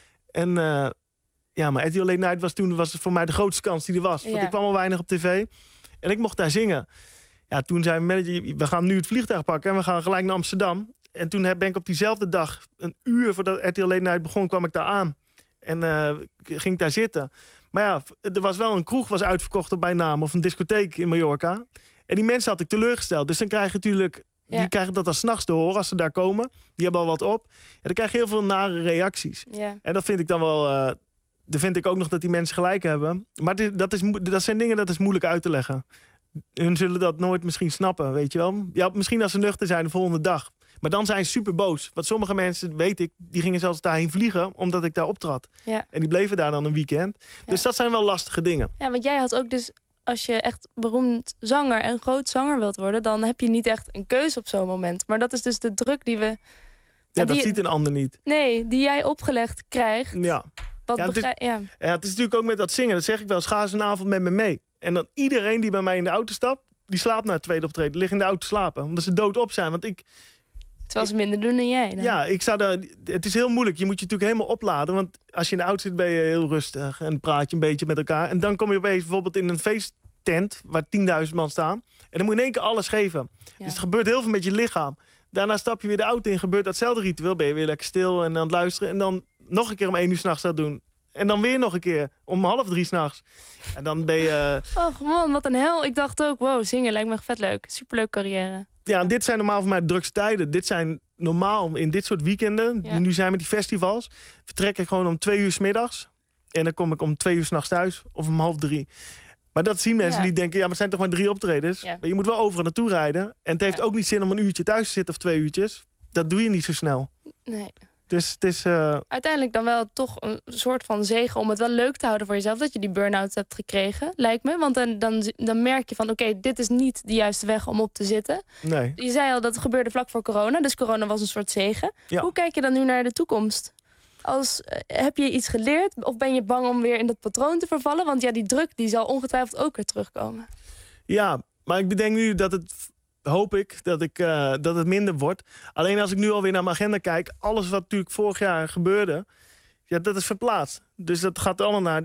En uh, ja, maar R T L Late Night was toen was voor mij de grootste kans die er was. Ja. Want ik kwam al weinig op tv. En ik mocht daar zingen. Ja, toen zei mijn manager, we gaan nu het vliegtuig pakken en we gaan gelijk naar Amsterdam. En toen ben ik op diezelfde dag, een uur voordat R T L Late Night begon, kwam ik daar aan. En uh, ging ik daar zitten. Maar ja, er was wel een kroeg was uitverkocht op mijn naam, of een discotheek in Mallorca. En die mensen had ik teleurgesteld. Dus dan krijg je natuurlijk, ja. die krijgen dat als 's nachts te horen als ze daar komen. Die hebben al wat op. En dan krijg je heel veel nare reacties. Ja. En dat vind ik dan wel, uh, dan vind ik ook nog dat die mensen gelijk hebben. Maar dat, is, dat zijn dingen, dat is moeilijk uit te leggen. Hun zullen dat nooit misschien snappen, weet je wel. Ja, misschien als ze nuchter zijn de volgende dag. Maar dan zijn ze super boos. Want sommige mensen, weet ik, die gingen zelfs daarheen vliegen omdat ik daar optrad. Ja. En die bleven daar dan een weekend. Ja. Dus dat zijn wel lastige dingen. Ja, want jij had ook dus, als je echt beroemd zanger en groot zanger wilt worden, dan heb je niet echt een keuze op zo'n moment. Maar dat is dus de druk die we... Ja, ja dat die, ziet een ander niet. Nee, die jij opgelegd krijgt. Ja. Wat ja, het, is, ja. ja, het is natuurlijk ook met dat zingen. Dat zeg ik wel eens, ga eens een avond met me mee. En dan iedereen die bij mij in de auto stapt, die slaapt na het tweede optreden. Ligt in de auto te slapen. Omdat ze doodop zijn. Want ik... Terwijl ze minder doen dan jij. Dan. Ja, ik zou daar, het is heel moeilijk. Je moet je natuurlijk helemaal opladen. Want als je in de auto zit, ben je heel rustig. En praat je een beetje met elkaar. En dan kom je opeens bijvoorbeeld in een feesttent waar tienduizend man staan. En dan moet je in één keer alles geven. Ja. Dus er gebeurt heel veel met je lichaam. Daarna stap je weer de auto in, gebeurt datzelfde ritueel. Ben je weer lekker stil en aan het luisteren. En dan nog een keer om één uur 's nachts dat doen. En dan weer nog een keer om half drie 's nachts. En dan ben je... Oh man, wat een hel. Ik dacht ook, wow, zingen lijkt me vet leuk. Superleuk carrière. Ja, en dit zijn normaal voor mij de drukste tijden. Dit zijn normaal in dit soort weekenden, ja. die nu zijn met die festivals, vertrek ik gewoon om twee uur 's middags. En dan kom ik om twee uur 's nachts thuis. Of om half drie. Maar dat zien mensen ja. die denken, ja, maar het zijn toch maar drie optredens. Ja. Maar je moet wel overal naartoe rijden. En het heeft ja. ook niet zin om een uurtje thuis te zitten of twee uurtjes. Dat doe je niet zo snel. Nee. Dus het is... Uh... Uiteindelijk dan wel toch een soort van zegen om het wel leuk te houden voor jezelf. Dat je die burn-out hebt gekregen, lijkt me. Want dan, dan, dan merk je van, oké, okay, dit is niet de juiste weg om op te zitten. Nee. Je zei al, dat het gebeurde vlak voor corona. Dus corona was een soort zegen. Ja. Hoe kijk je dan nu naar de toekomst? Als, uh, heb je iets geleerd? Of ben je bang om weer in dat patroon te vervallen? Want ja, die druk die zal ongetwijfeld ook weer terugkomen. Ja, maar ik bedenk nu dat het... hoop ik dat, ik uh, dat het minder wordt. Alleen als ik nu alweer naar mijn agenda kijk, alles wat natuurlijk vorig jaar gebeurde, ja, dat is verplaatst. Dus dat gaat allemaal naar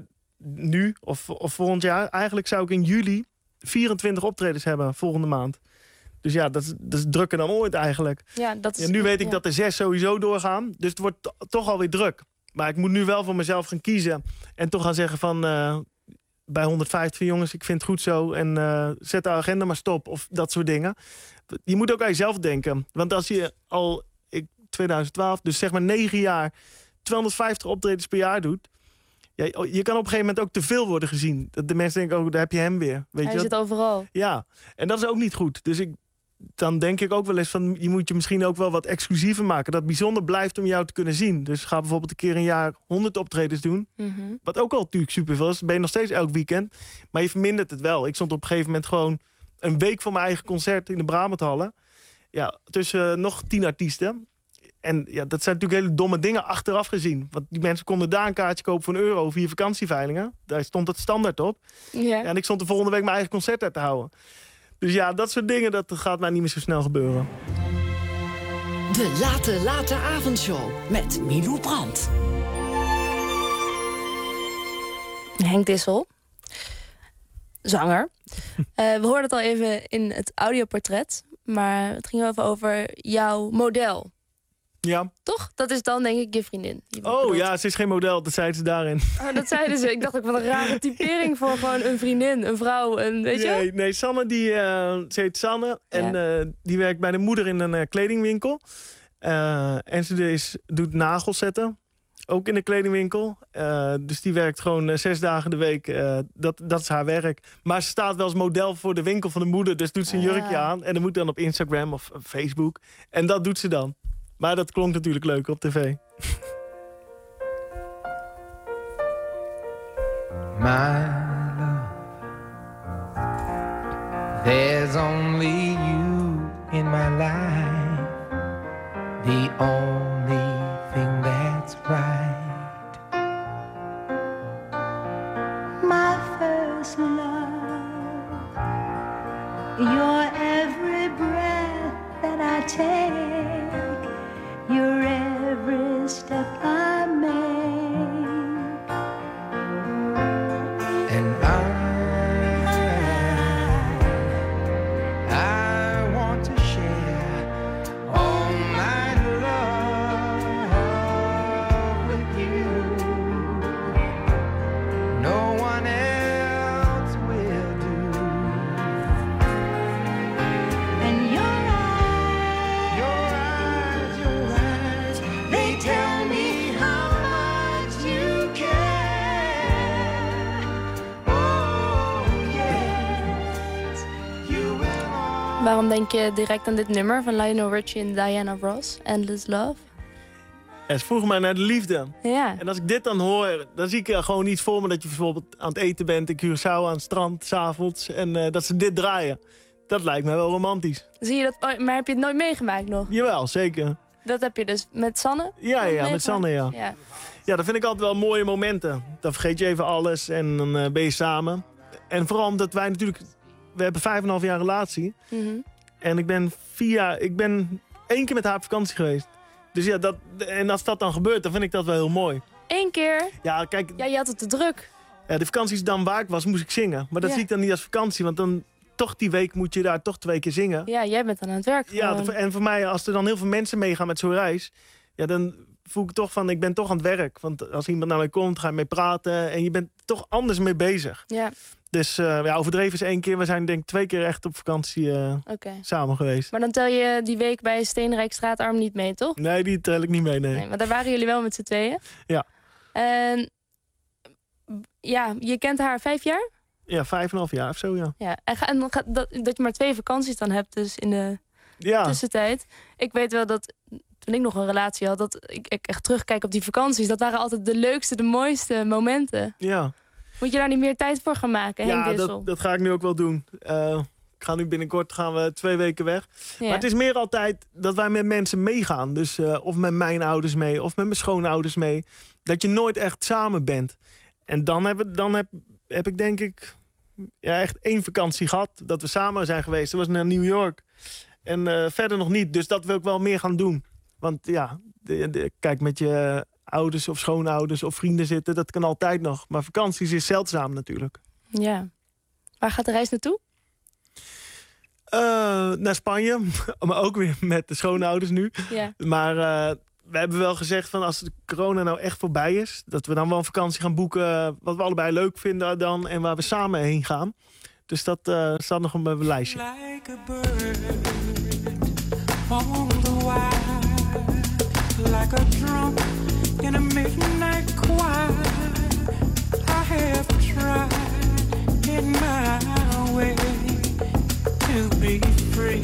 nu of, of volgend jaar. Eigenlijk zou ik in juli vierentwintig optredens hebben volgende maand. Dus ja, dat is, dat is drukker dan ooit eigenlijk. Ja, dat is, ja, nu weet ik ja. dat er zes sowieso doorgaan. Dus het wordt to- toch alweer druk. Maar ik moet nu wel voor mezelf gaan kiezen. En toch gaan zeggen van... Uh, bij honderdvijftig jongens, ik vind het goed zo. En uh, zet de agenda maar stop. Of dat soort dingen. Je moet ook aan jezelf denken. Want als je al ik, twintig twaalf, dus zeg maar negen jaar... tweehonderdvijftig optredens per jaar doet... Ja, je kan op een gegeven moment ook te veel worden gezien. Dat de mensen denken, oh, daar heb je hem weer. Weet Hij je zit overal. Ja, en dat is ook niet goed. Dus ik, dan denk ik ook wel eens van... je moet je misschien ook wel wat exclusiever maken. Dat bijzonder blijft om jou te kunnen zien. Dus ga bijvoorbeeld een keer een jaar honderd optredens doen. Mm-hmm. Wat ook al natuurlijk superveel is. Dan ben je nog steeds elk weekend. Maar je vermindert het wel. Ik stond op een gegeven moment gewoon... een week voor mijn eigen concert in de Brabanthallen. Ja, tussen uh, nog tien artiesten. En ja, dat zijn natuurlijk hele domme dingen achteraf gezien. Want die mensen konden daar een kaartje kopen voor een euro via vakantieveilingen. Daar stond het standaard op. Yeah. Ja, en ik stond de volgende week mijn eigen concert uit te houden. Dus ja, dat soort dingen, dat gaat mij niet meer zo snel gebeuren. De Late Late Avondshow met Milou Brandt. Henk Dissel, zanger. uh, we hoorden het al even in het audioportret. Maar het ging even over jouw model. Ja. Toch? Dat is dan denk ik je vriendin. Je oh bedoelt. Ja, ze is geen model, dat zeiden ze daarin. Oh, dat zeiden ze. Ik dacht ook, wat een rare typering voor gewoon een vriendin, een vrouw. Een, weet je? Nee, nee, Sanne, die, uh, ze heet Sanne. En ja. uh, die werkt bij de moeder in een uh, kledingwinkel. Uh, en ze is, doet nagels zetten. Ook in de kledingwinkel. Uh, dus die werkt gewoon uh, zes dagen de week. Uh, dat, dat is haar werk. Maar ze staat wel als model voor de winkel van de moeder. Dus doet ze een jurkje ah. aan. En dat moet dan op Instagram of Facebook. En dat doet ze dan. Maar dat klonk natuurlijk leuk op tv. My love, there's only you in my life. The only thing that's right. You're every breath that I take. You're every step I make. And I, I want to share all my love with you. No one else will do. And your eyes, your eyes, your eyes, they tell me how much you care. Oh yes, you will. Waarom denk je direct aan dit nummer van Lionel Richie en Diana Ross, Endless Love? Ja, ze vroegen mij naar de liefde. Ja. En als ik dit dan hoor, dan zie ik er gewoon iets voor me... dat je bijvoorbeeld aan het eten bent in Curaçao aan het strand, 's avonds... en uh, dat ze dit draaien. Dat lijkt me wel romantisch. Zie je dat? Oh, maar heb je het nooit meegemaakt nog? Jawel, zeker. Dat heb je dus met Sanne? Ja, ja, meegemaakt? met Sanne, ja. ja. Ja, dat vind ik altijd wel mooie momenten. Dan vergeet je even alles en dan uh, ben je samen. En vooral omdat wij natuurlijk... We hebben vijf en een half jaar relatie. Mm-hmm. En ik ben vier jaar... Ik ben één keer met haar op vakantie geweest. Dus ja, dat, en als dat dan gebeurt, dan vind ik dat wel heel mooi. Eén keer? Ja, kijk... Ja, je had het te druk. Ja, de vakanties dan waar ik was, moest ik zingen. Maar dat Ja. zie ik dan niet als vakantie, want dan... Toch die week moet je daar toch twee keer zingen. Ja, jij bent dan aan het werk. Ja, gewoon. en voor mij, als er dan heel veel mensen meegaan met zo'n reis... Ja, dan voel ik toch van, ik ben toch aan het werk. Want als iemand naar mij komt, ga je mee praten... en je bent toch anders mee bezig. Ja, Dus uh, ja, overdreven is één keer. We zijn denk ik twee keer echt op vakantie uh, oké. samen geweest. Maar dan tel je die week bij Steenrijk Straatarm niet mee, toch? Nee, die tel ik niet mee, nee. Nee, maar daar waren jullie wel met z'n tweeën. Ja. En ja, je kent haar vijf jaar? Ja, vijf en een half jaar of zo, ja. Ja, en, ga, en dan gaat dat, dat je maar twee vakanties dan hebt dus in de Ja, tussentijd. Ik weet wel dat toen ik nog een relatie had, dat ik, ik echt terugkijk op die vakanties. Dat waren altijd de leukste, de mooiste momenten. ja. Moet je daar niet meer tijd voor gaan maken, Henk ja Dissel? dat, dat ga ik nu ook wel doen. Uh, ik ga nu binnenkort gaan we twee weken weg. Ja. Maar het is meer altijd dat wij met mensen meegaan. Dus uh, of met mijn ouders mee, of met mijn schoonouders mee. Dat je nooit echt samen bent. En dan heb, dan heb, heb ik denk ik ja, echt één vakantie gehad. Dat we samen zijn geweest. Dat was naar New York. En uh, verder nog niet. Dus dat wil ik wel meer gaan doen. Want ja, de, de, kijk, met je ouders of schoonouders of vrienden zitten, dat kan altijd nog. Maar vakanties is zeldzaam natuurlijk. Ja. Waar gaat de reis naartoe? Uh, naar Spanje, maar ook weer met de schoonouders nu. Ja. Maar uh, we hebben wel gezegd van als de corona nou echt voorbij is, dat we dan wel een vakantie gaan boeken wat we allebei leuk vinden dan en waar we samen heen gaan. Dus dat uh, staat nog op mijn lijstje. Like a bird on the wire, like a drum in a midnight choir. I have tried in my way to be free,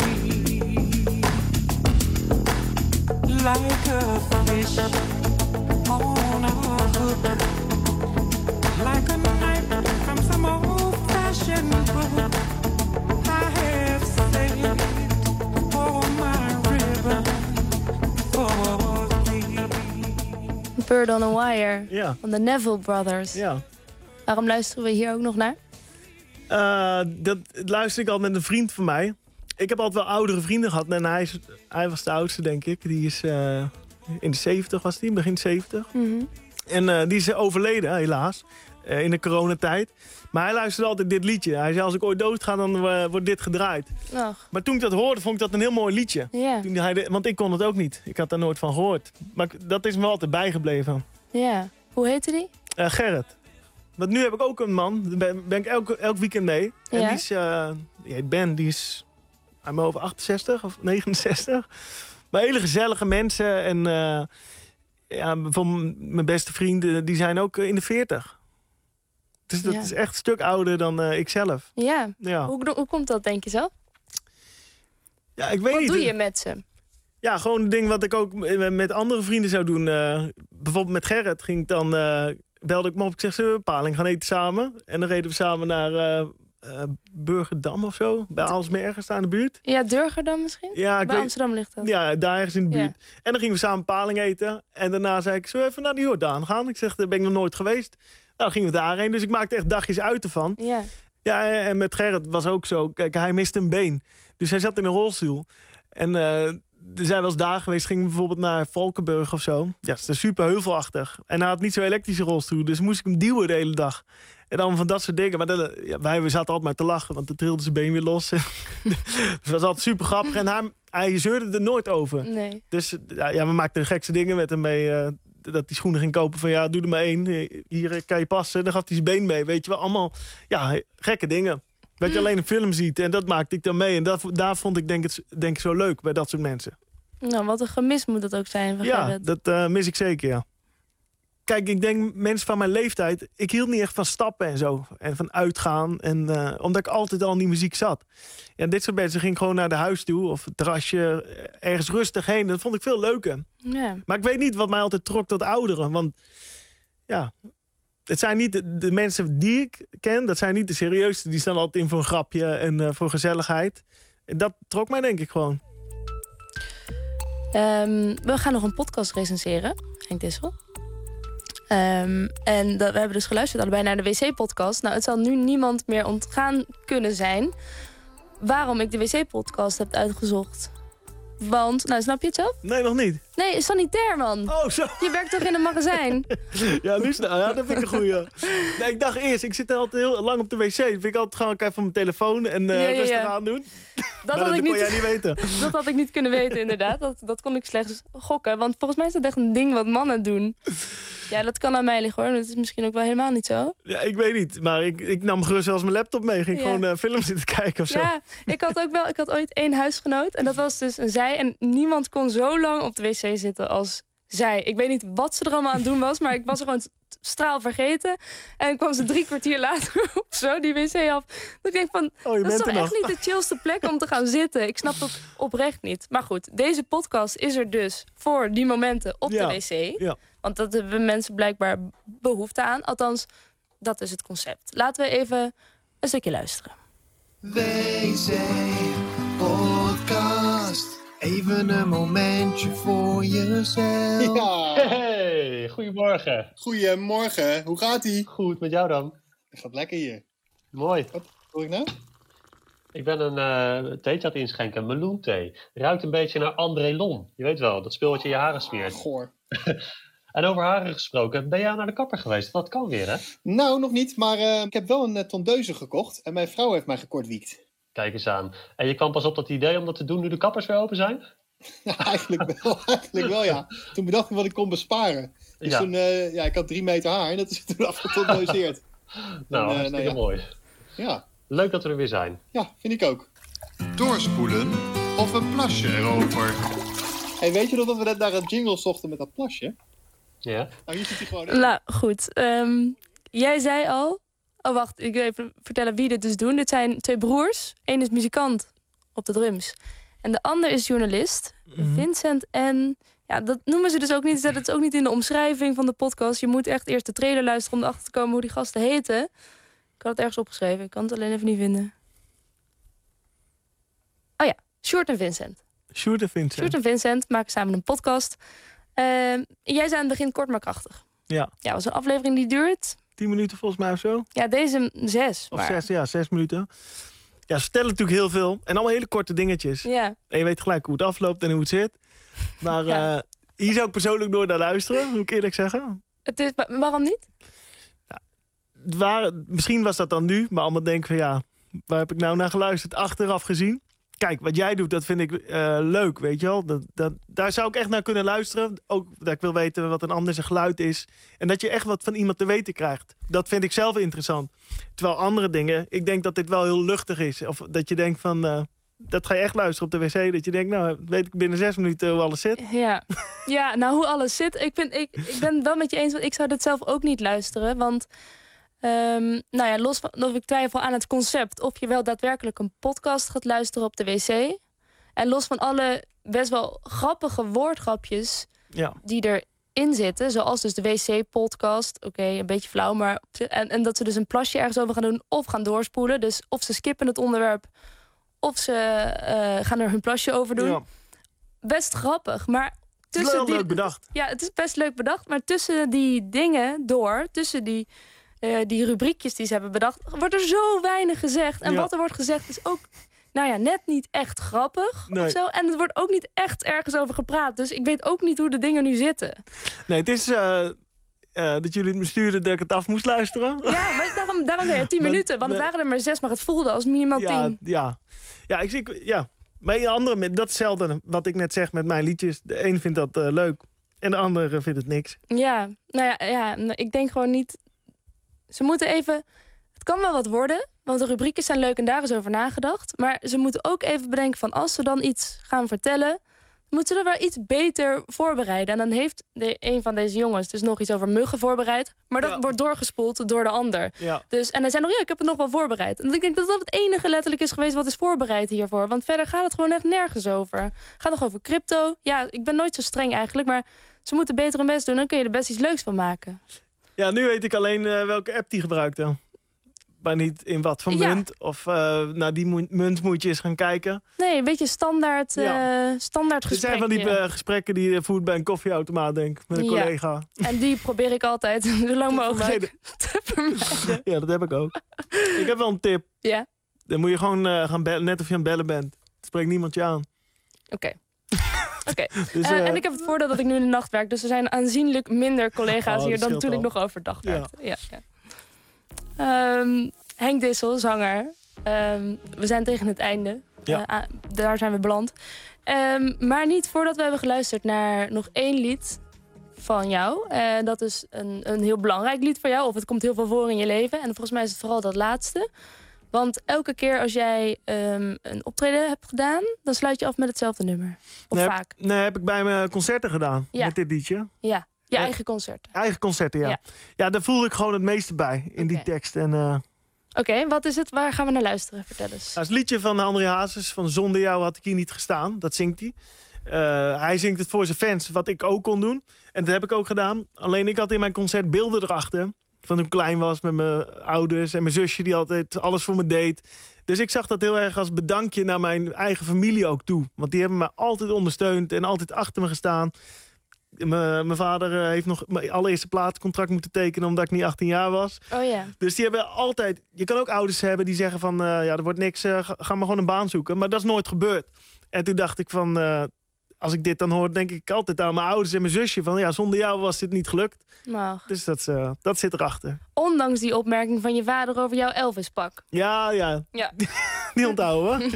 like a fish on a hook, like a knife from some old-fashioned book. I have saved all my ribbon for thee. Bird on a Wire Ja. van de Neville Brothers. Ja. Waarom luisteren we hier ook nog naar? Uh, dat luister ik al met een vriend van mij. Ik heb altijd wel oudere vrienden gehad. En hij, is, hij was de oudste, denk ik. Die is uh, in de zeventig, was die, begin zeventig. Mm-hmm. En uh, die is overleden, helaas. Uh, in de coronatijd. Maar hij luisterde altijd dit liedje. Hij zei, als ik ooit dood ga, dan uh, wordt dit gedraaid. Ach. Maar toen ik dat hoorde, vond ik dat een heel mooi liedje. Ja. Toen hij de, want ik kon het ook niet. Ik had daar nooit van gehoord. Maar dat is me altijd bijgebleven. Ja. Hoe heette die? Uh, Gerrit. Want nu heb ik ook een man. Daar ben, ben ik elk, elk weekend mee. En Ja. die is... Uh, die heet Ben. Die is... Hij is over achtenzestig of negenenzestig. Maar hele gezellige mensen. En uh, ja, van mijn beste vrienden, die zijn ook in de veertig. Dus dat Ja. is echt een stuk ouder dan uh, ikzelf. Ja. Ja. Hoe, hoe komt dat, denk je zo? Ja, ik weet Wat niet. doe je met ze? Ja, gewoon een ding wat ik ook met andere vrienden zou doen. Uh, bijvoorbeeld met Gerrit ging ik dan... Uh, belde ik me op, ik zeg, zullen we een paling gaan eten samen? En dan reden we samen naar uh, uh, Burgerdam of zo. Bij Aalsmeer ergens aan de buurt. Ja, Durger dan misschien? Ja, ik Bij weet- Amsterdam ligt dat. Ja, daar ergens in de Ja. buurt. En dan gingen we samen paling eten. En daarna zei ik, zullen we even naar de Jordaan gaan? Ik zeg, daar ben ik nog nooit geweest. Nou, dan gingen we daarheen. Dus ik maakte echt dagjes uit ervan. Ja. Ja, en met Gerrit was ook zo. Kijk, hij miste een been. Dus hij zat in een rolstoel. En uh, er zijn wel eens dagen geweest, gingen we bijvoorbeeld naar Valkenburg of zo. Ja, het is super heuvelachtig. En hij had niet zo'n elektrische rolstoel, dus moest ik hem duwen de hele dag. En dan van dat soort dingen. Maar dat, ja, wij we zaten altijd maar te lachen, want dan trilde zijn been weer los. Dus dat was altijd super grappig. En hij, hij zeurde er nooit over. Nee. Dus ja, ja, we maakten de gekste dingen met hem mee. Uh, dat die schoenen ging kopen van ja, doe er maar één. Hier kan je passen. Dan gaf hij zijn been mee. Weet je wel, allemaal ja, gekke dingen. Dat je alleen een film ziet. En dat maakte ik dan mee. En dat, daar vond ik denk, het, denk ik zo leuk bij dat soort mensen. Nou, wat een gemis moet dat ook zijn. Van ja, Gerrit. dat uh, mis ik zeker, ja. Kijk, ik denk mensen van mijn leeftijd... Ik hield niet echt van stappen en zo. En van uitgaan. En, uh, omdat ik altijd al in die muziek zat. En dit soort mensen gingen gewoon naar de huis toe. Of het terrasje. Ergens rustig heen. Dat vond ik veel leuker. Ja. Maar ik weet niet wat mij altijd trok tot ouderen. Want ja... Het zijn niet de, de mensen die ik ken. Dat zijn niet de serieuste. Die staan altijd in voor een grapje en uh, voor gezelligheid. En dat trok mij denk ik gewoon. Um, we gaan nog een podcast recenseren. Henk Dissel. Um, en dat, we hebben dus geluisterd allebei naar de W C-podcast. Nou, het zal nu niemand meer ontgaan kunnen zijn... waarom ik de W C-podcast heb uitgezocht. Want, nou, snap je het zelf? Nee, nog niet. Nee, is sanitair, man. Oh, zo. Je werkt toch in een magazijn? Ja, nu snel. Ja, dat vind ik een goeie. Nee, ik dacht eerst, ik zit altijd heel lang op de wc. Dat vind ik altijd gewoon even op mijn telefoon en uh, ja, ja, rustig ja. aan doen. Dat, had dat ik kon niet, jij niet weten. Dat had ik niet kunnen weten, inderdaad. Dat, dat kon ik slechts gokken. Want volgens mij is dat echt een ding wat mannen doen. Ja, dat kan aan mij liggen, hoor. Dat is misschien ook wel helemaal niet zo. Ja, ik weet niet. Maar ik, ik nam gerust wel eens mijn laptop mee. Ging ja. gewoon uh, film zitten kijken of zo. Ja, ik had ook wel... Ik had ooit één huisgenoot. En dat was dus een zij. En niemand kon zo lang op de wc zitten als zij. Ik weet niet wat ze er allemaal aan het doen was. Maar ik was er gewoon straal vergeten. En kwam ze drie kwartier later op zo die wc af. Dat ik denk van... Oh, dat is toch echt nog. niet de chillste plek om te gaan zitten. Ik snap dat oprecht niet. Maar goed, deze podcast is er dus voor die momenten op ja. de wc. Ja. Want dat hebben mensen blijkbaar behoefte aan. Althans, dat is het concept. Laten we even een stukje luisteren. W C-podcast. Even een momentje voor jezelf. Ja. Hey, goedemorgen. Goedemorgen. Hoe gaat-ie? Goed, met jou dan? Het gaat lekker hier. Mooi. Wat hoor ik nou? Ik ben een uh, theetje aan het inschenken, een meloenthee. Ruikt een beetje naar André Lon. Je weet wel, dat spul wat je in je haren smeert. Oh, goor. En over haren gesproken, ben jij naar de kapper geweest? Dat kan weer, hè? Nou, nog niet, maar uh, ik heb wel een uh, tondeuze gekocht. En mijn vrouw heeft mij gekortwiekt. Kijk eens aan. En je kwam pas op dat idee om dat te doen nu de kappers weer open zijn? Ja, eigenlijk wel, eigenlijk wel, ja. Toen bedacht ik wat ik kon besparen. Dus ja. toen, uh, ja, ik had drie meter haar en dat is toen afgetondeuzeerd. Nou, en, uh, nou ja. mooi. Ja. Leuk dat we er weer zijn. Ja, vind ik ook. Doorspoelen of een plasje erover? Hey, weet je nog dat we net naar een jingle zochten met dat plasje? Ja. Nou, hier zit hij gewoon in. Nou, goed. Um, jij zei al... Oh, wacht. Ik wil even vertellen wie dit dus doen. Dit zijn twee broers. Eén is muzikant op de drums. En de ander is journalist. Mm-hmm. Vincent en... Ja, dat noemen ze dus ook niet. Dat is ook niet in de omschrijving van de podcast. Je moet echt eerst de trailer luisteren om erachter te komen hoe die gasten heten. Ik had het ergens opgeschreven. Ik kan het alleen even niet vinden. Oh ja, Sjoerd en Vincent. Sjoerd en Vincent. Sjoerd en Vincent maken samen een podcast. Uh, jij zei aan het begin kort maar krachtig. Ja. Ja, was een aflevering die duurt... Tien minuten volgens mij of zo. Ja, deze zes. Of maar... zes, ja, zes minuten. Ja, ze vertellen natuurlijk heel veel. En allemaal hele korte dingetjes. Ja. En je weet gelijk hoe het afloopt en hoe het zit. Maar ja. uh, hier zou ik persoonlijk nooit naar luisteren, moet ik eerlijk zeggen. Het is, waarom niet? Ja, waar, misschien was dat dan nu, maar allemaal denken van ja, waar heb ik nou naar geluisterd? Achteraf gezien. Kijk, wat jij doet, dat vind ik uh, leuk, weet je wel. Dat, dat, daar zou ik echt naar kunnen luisteren. Ook dat ik wil weten wat een ander zijn geluid is. En dat je echt wat van iemand te weten krijgt. Dat vind ik zelf interessant. Terwijl andere dingen, ik denk dat dit wel heel luchtig is. Of dat je denkt van, uh, dat ga je echt luisteren op de wc. Dat je denkt, nou, weet ik binnen zes minuten hoe alles zit. Ja, ja nou, hoe alles zit. Ik, vind, ik, ik ben het wel met je eens, want ik zou dit zelf ook niet luisteren. Want... Um, nou ja, los van of ik twijfel aan het concept... of je wel daadwerkelijk een podcast gaat luisteren op de wc. En los van alle best wel grappige woordgrapjes... Ja. die erin zitten, zoals dus de wc-podcast. Oké, okay, een beetje flauw, maar... En, en dat ze dus een plasje ergens over gaan doen of gaan doorspoelen. Dus of ze skippen het onderwerp... of ze uh, gaan er hun plasje over doen. Ja. Best grappig, maar... Het is wel die, leuk bedacht. Ja, het is best leuk bedacht. Maar tussen die dingen door, tussen die... uh, die rubriekjes die ze hebben bedacht, wordt er zo weinig gezegd. En Ja. wat er wordt gezegd is ook, nou ja, net niet echt grappig Nee. of zo. En het wordt ook niet echt ergens over gepraat. Dus ik weet ook niet hoe de dingen nu zitten. Nee, het is uh, uh, dat jullie het me stuurden dat ik het af moest luisteren. Ja, maar daarom, daarom zei je tien Maar- minuten. Want het maar- waren er maar zes, maar het voelde als minimaal Ja, tien. ja. Ja, ik zie, ja. Maar de andere, met datzelfde wat ik net zeg met mijn liedjes. De een vindt dat uh, leuk en de andere vindt het niks. Ja, nou ja, ja, nou, ik denk gewoon niet... Ze moeten even... Het kan wel wat worden, want de rubrieken zijn leuk en daar is over nagedacht. Maar ze moeten ook even bedenken van als ze dan iets gaan vertellen, moeten ze er wel iets beter voorbereiden. En dan heeft de, een van deze jongens dus nog iets over muggen voorbereid. Maar dat Ja. wordt doorgespoeld door de ander. Ja. Dus, en hij zei nog, ja, ik heb het nog wel voorbereid. En ik denk dat dat het enige letterlijk is geweest wat is voorbereid hiervoor. Want verder gaat het gewoon echt nergens over. Het gaat nog over crypto. Ja, ik ben nooit zo streng eigenlijk, maar ze moeten beter hun best doen. Dan kun je er best iets leuks van maken. Ja, nu weet ik alleen uh, welke app die gebruikte. Maar niet in wat voor Ja. munt. Of uh, naar die mo- munt moet je eens gaan kijken. Nee, een beetje standaard, Ja. uh, standaard Er zijn gesprekje. van die uh, gesprekken die je voert bij een koffieautomaat, denk ik. Met een Ja. collega. En die probeer ik altijd zo lang mogelijk vermijden. te vermijden. Ja, dat heb ik ook. Ik heb wel een tip. Ja, Dan moet je gewoon uh, gaan bellen, net of je aan het bellen bent. Het spreekt niemand je aan. oké. Oké. Dus, Eh, uh, en ik heb het voordeel dat ik nu in de nacht werk. Dus er zijn aanzienlijk minder collega's Oh, hier dat dan scheelt toen ik al. nog overdag Ja. werkte. Ja. Ja, Ehm, Henk Dissel, zanger. Ehm, we zijn tegen het einde. Ja. Eh, ah, daar zijn we beland. Ehm, maar niet voordat we hebben geluisterd naar nog één lied van jou. Eh, dat is een, een heel belangrijk lied voor jou. Of het komt heel veel voor in je leven. En volgens mij is het vooral dat laatste. Want elke keer als jij ehm, een optreden hebt gedaan, dan sluit je af met hetzelfde nummer. Of nee, vaak. Nee, heb ik bij mijn concerten gedaan. Ja. Met dit liedje. Ja, je Eh, eigen concerten. Eigen concerten, ja. Ja. Ja, daar voelde ik gewoon het meeste bij. In die Oké. tekst. En, uh, Oké, wat is het? Waar gaan we naar luisteren? Vertel eens. dat is het liedje van André Hazes. Van Zonder jou had ik hier niet gestaan. Dat zingt hij. Uh, hij zingt het voor zijn fans. Wat ik ook kon doen. En dat heb ik ook gedaan. Alleen ik had in mijn concert beelden erachter. Van toen ik klein was met mijn ouders. En mijn zusje die altijd alles voor me deed. Dus ik zag dat heel erg als bedankje naar mijn eigen familie ook toe. Want die hebben me altijd ondersteund. En altijd achter me gestaan. Mijn vader uh, heeft nog mijn allereerste platencontract moeten tekenen omdat ik niet achttien jaar was. Oh ja. Dus die hebben altijd... Je kan ook ouders hebben die zeggen van... Uh, ja, er wordt niks, uh, ga, ga maar gewoon een baan zoeken. Maar dat is nooit gebeurd. En toen dacht ik van... Uh, als ik dit dan hoor, denk ik altijd aan mijn ouders en mijn zusje. Van ja, zonder jou was dit niet gelukt. Maar, Dus dat, uh, dat zit erachter. ondanks die opmerking van je vader over jouw Elvis-pak. Ja, ja. Ja. Niet onthouden.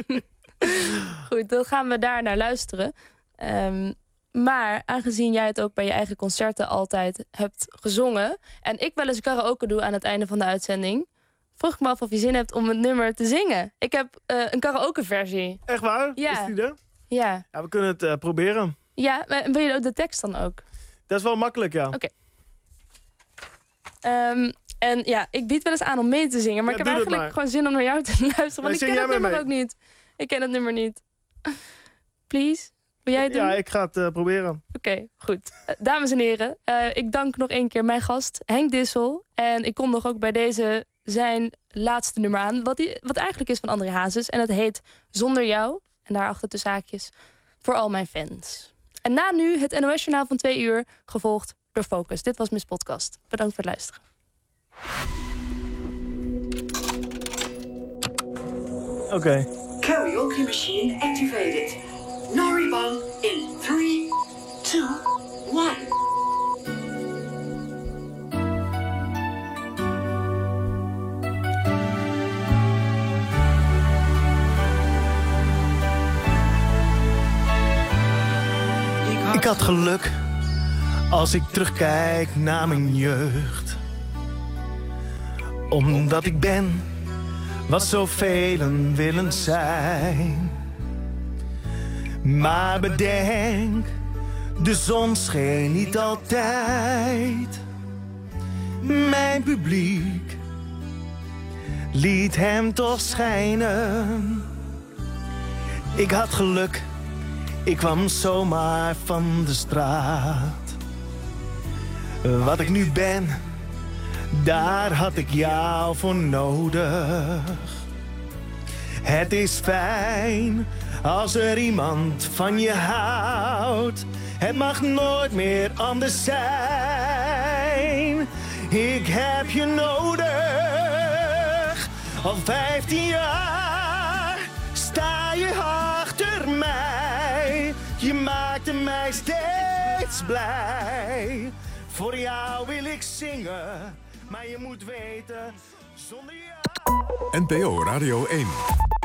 Goed, dan gaan we daar naar luisteren. Um, maar aangezien jij het ook bij je eigen concerten altijd hebt gezongen... en ik wel eens karaoke doe aan het einde van de uitzending... vroeg ik me af of je zin hebt om het nummer te zingen. Ik heb uh, een karaoke-versie. Echt waar? Ja. Is die er? Ja. Ja, we kunnen het uh, proberen. Ja, maar wil je ook de tekst dan ook? Dat is wel makkelijk, ja. Oké. Okay. Um, en ja, ik bied wel eens aan om mee te zingen... maar Ja, ik heb doe het eigenlijk maar. gewoon zin om naar jou te luisteren... want Ja, ik zing ken jij het maar nummer mee. ook niet. Ik ken het nummer niet. Please, wil jij het doen? Ja, ik ga het uh, proberen. Oké, okay, goed. Uh, dames en heren, uh, ik dank nog één keer mijn gast, Henk Dissel. En ik kondig ook bij deze zijn laatste nummer aan... wat, die, wat eigenlijk is van André Hazes. En het heet Zonder jou. En daarachter tussen haakjes voor al mijn fans. En na nu het N O S-journaal van twee uur, gevolgd door Focus. Dit was Miss Podcast. Bedankt voor het luisteren. Oké. Okay. Karaoke machine activated. Noriban in three, two, one. Ik had geluk als ik terugkijk naar mijn jeugd. Omdat ik ben wat zoveel willen zijn. Maar bedenk, de zon scheen niet altijd. Mijn publiek liet hem toch schijnen. Ik had geluk, ik kwam zomaar van de straat. Wat ik nu ben, daar had ik jou voor nodig. Het is fijn als er iemand van je houdt. Het mag nooit meer anders zijn. Ik heb je nodig. Al vijftien jaar sta je achter mij. Je maakte mij steeds blij. Voor jou wil ik zingen, maar je moet weten, zonder jou... N P O Radio één.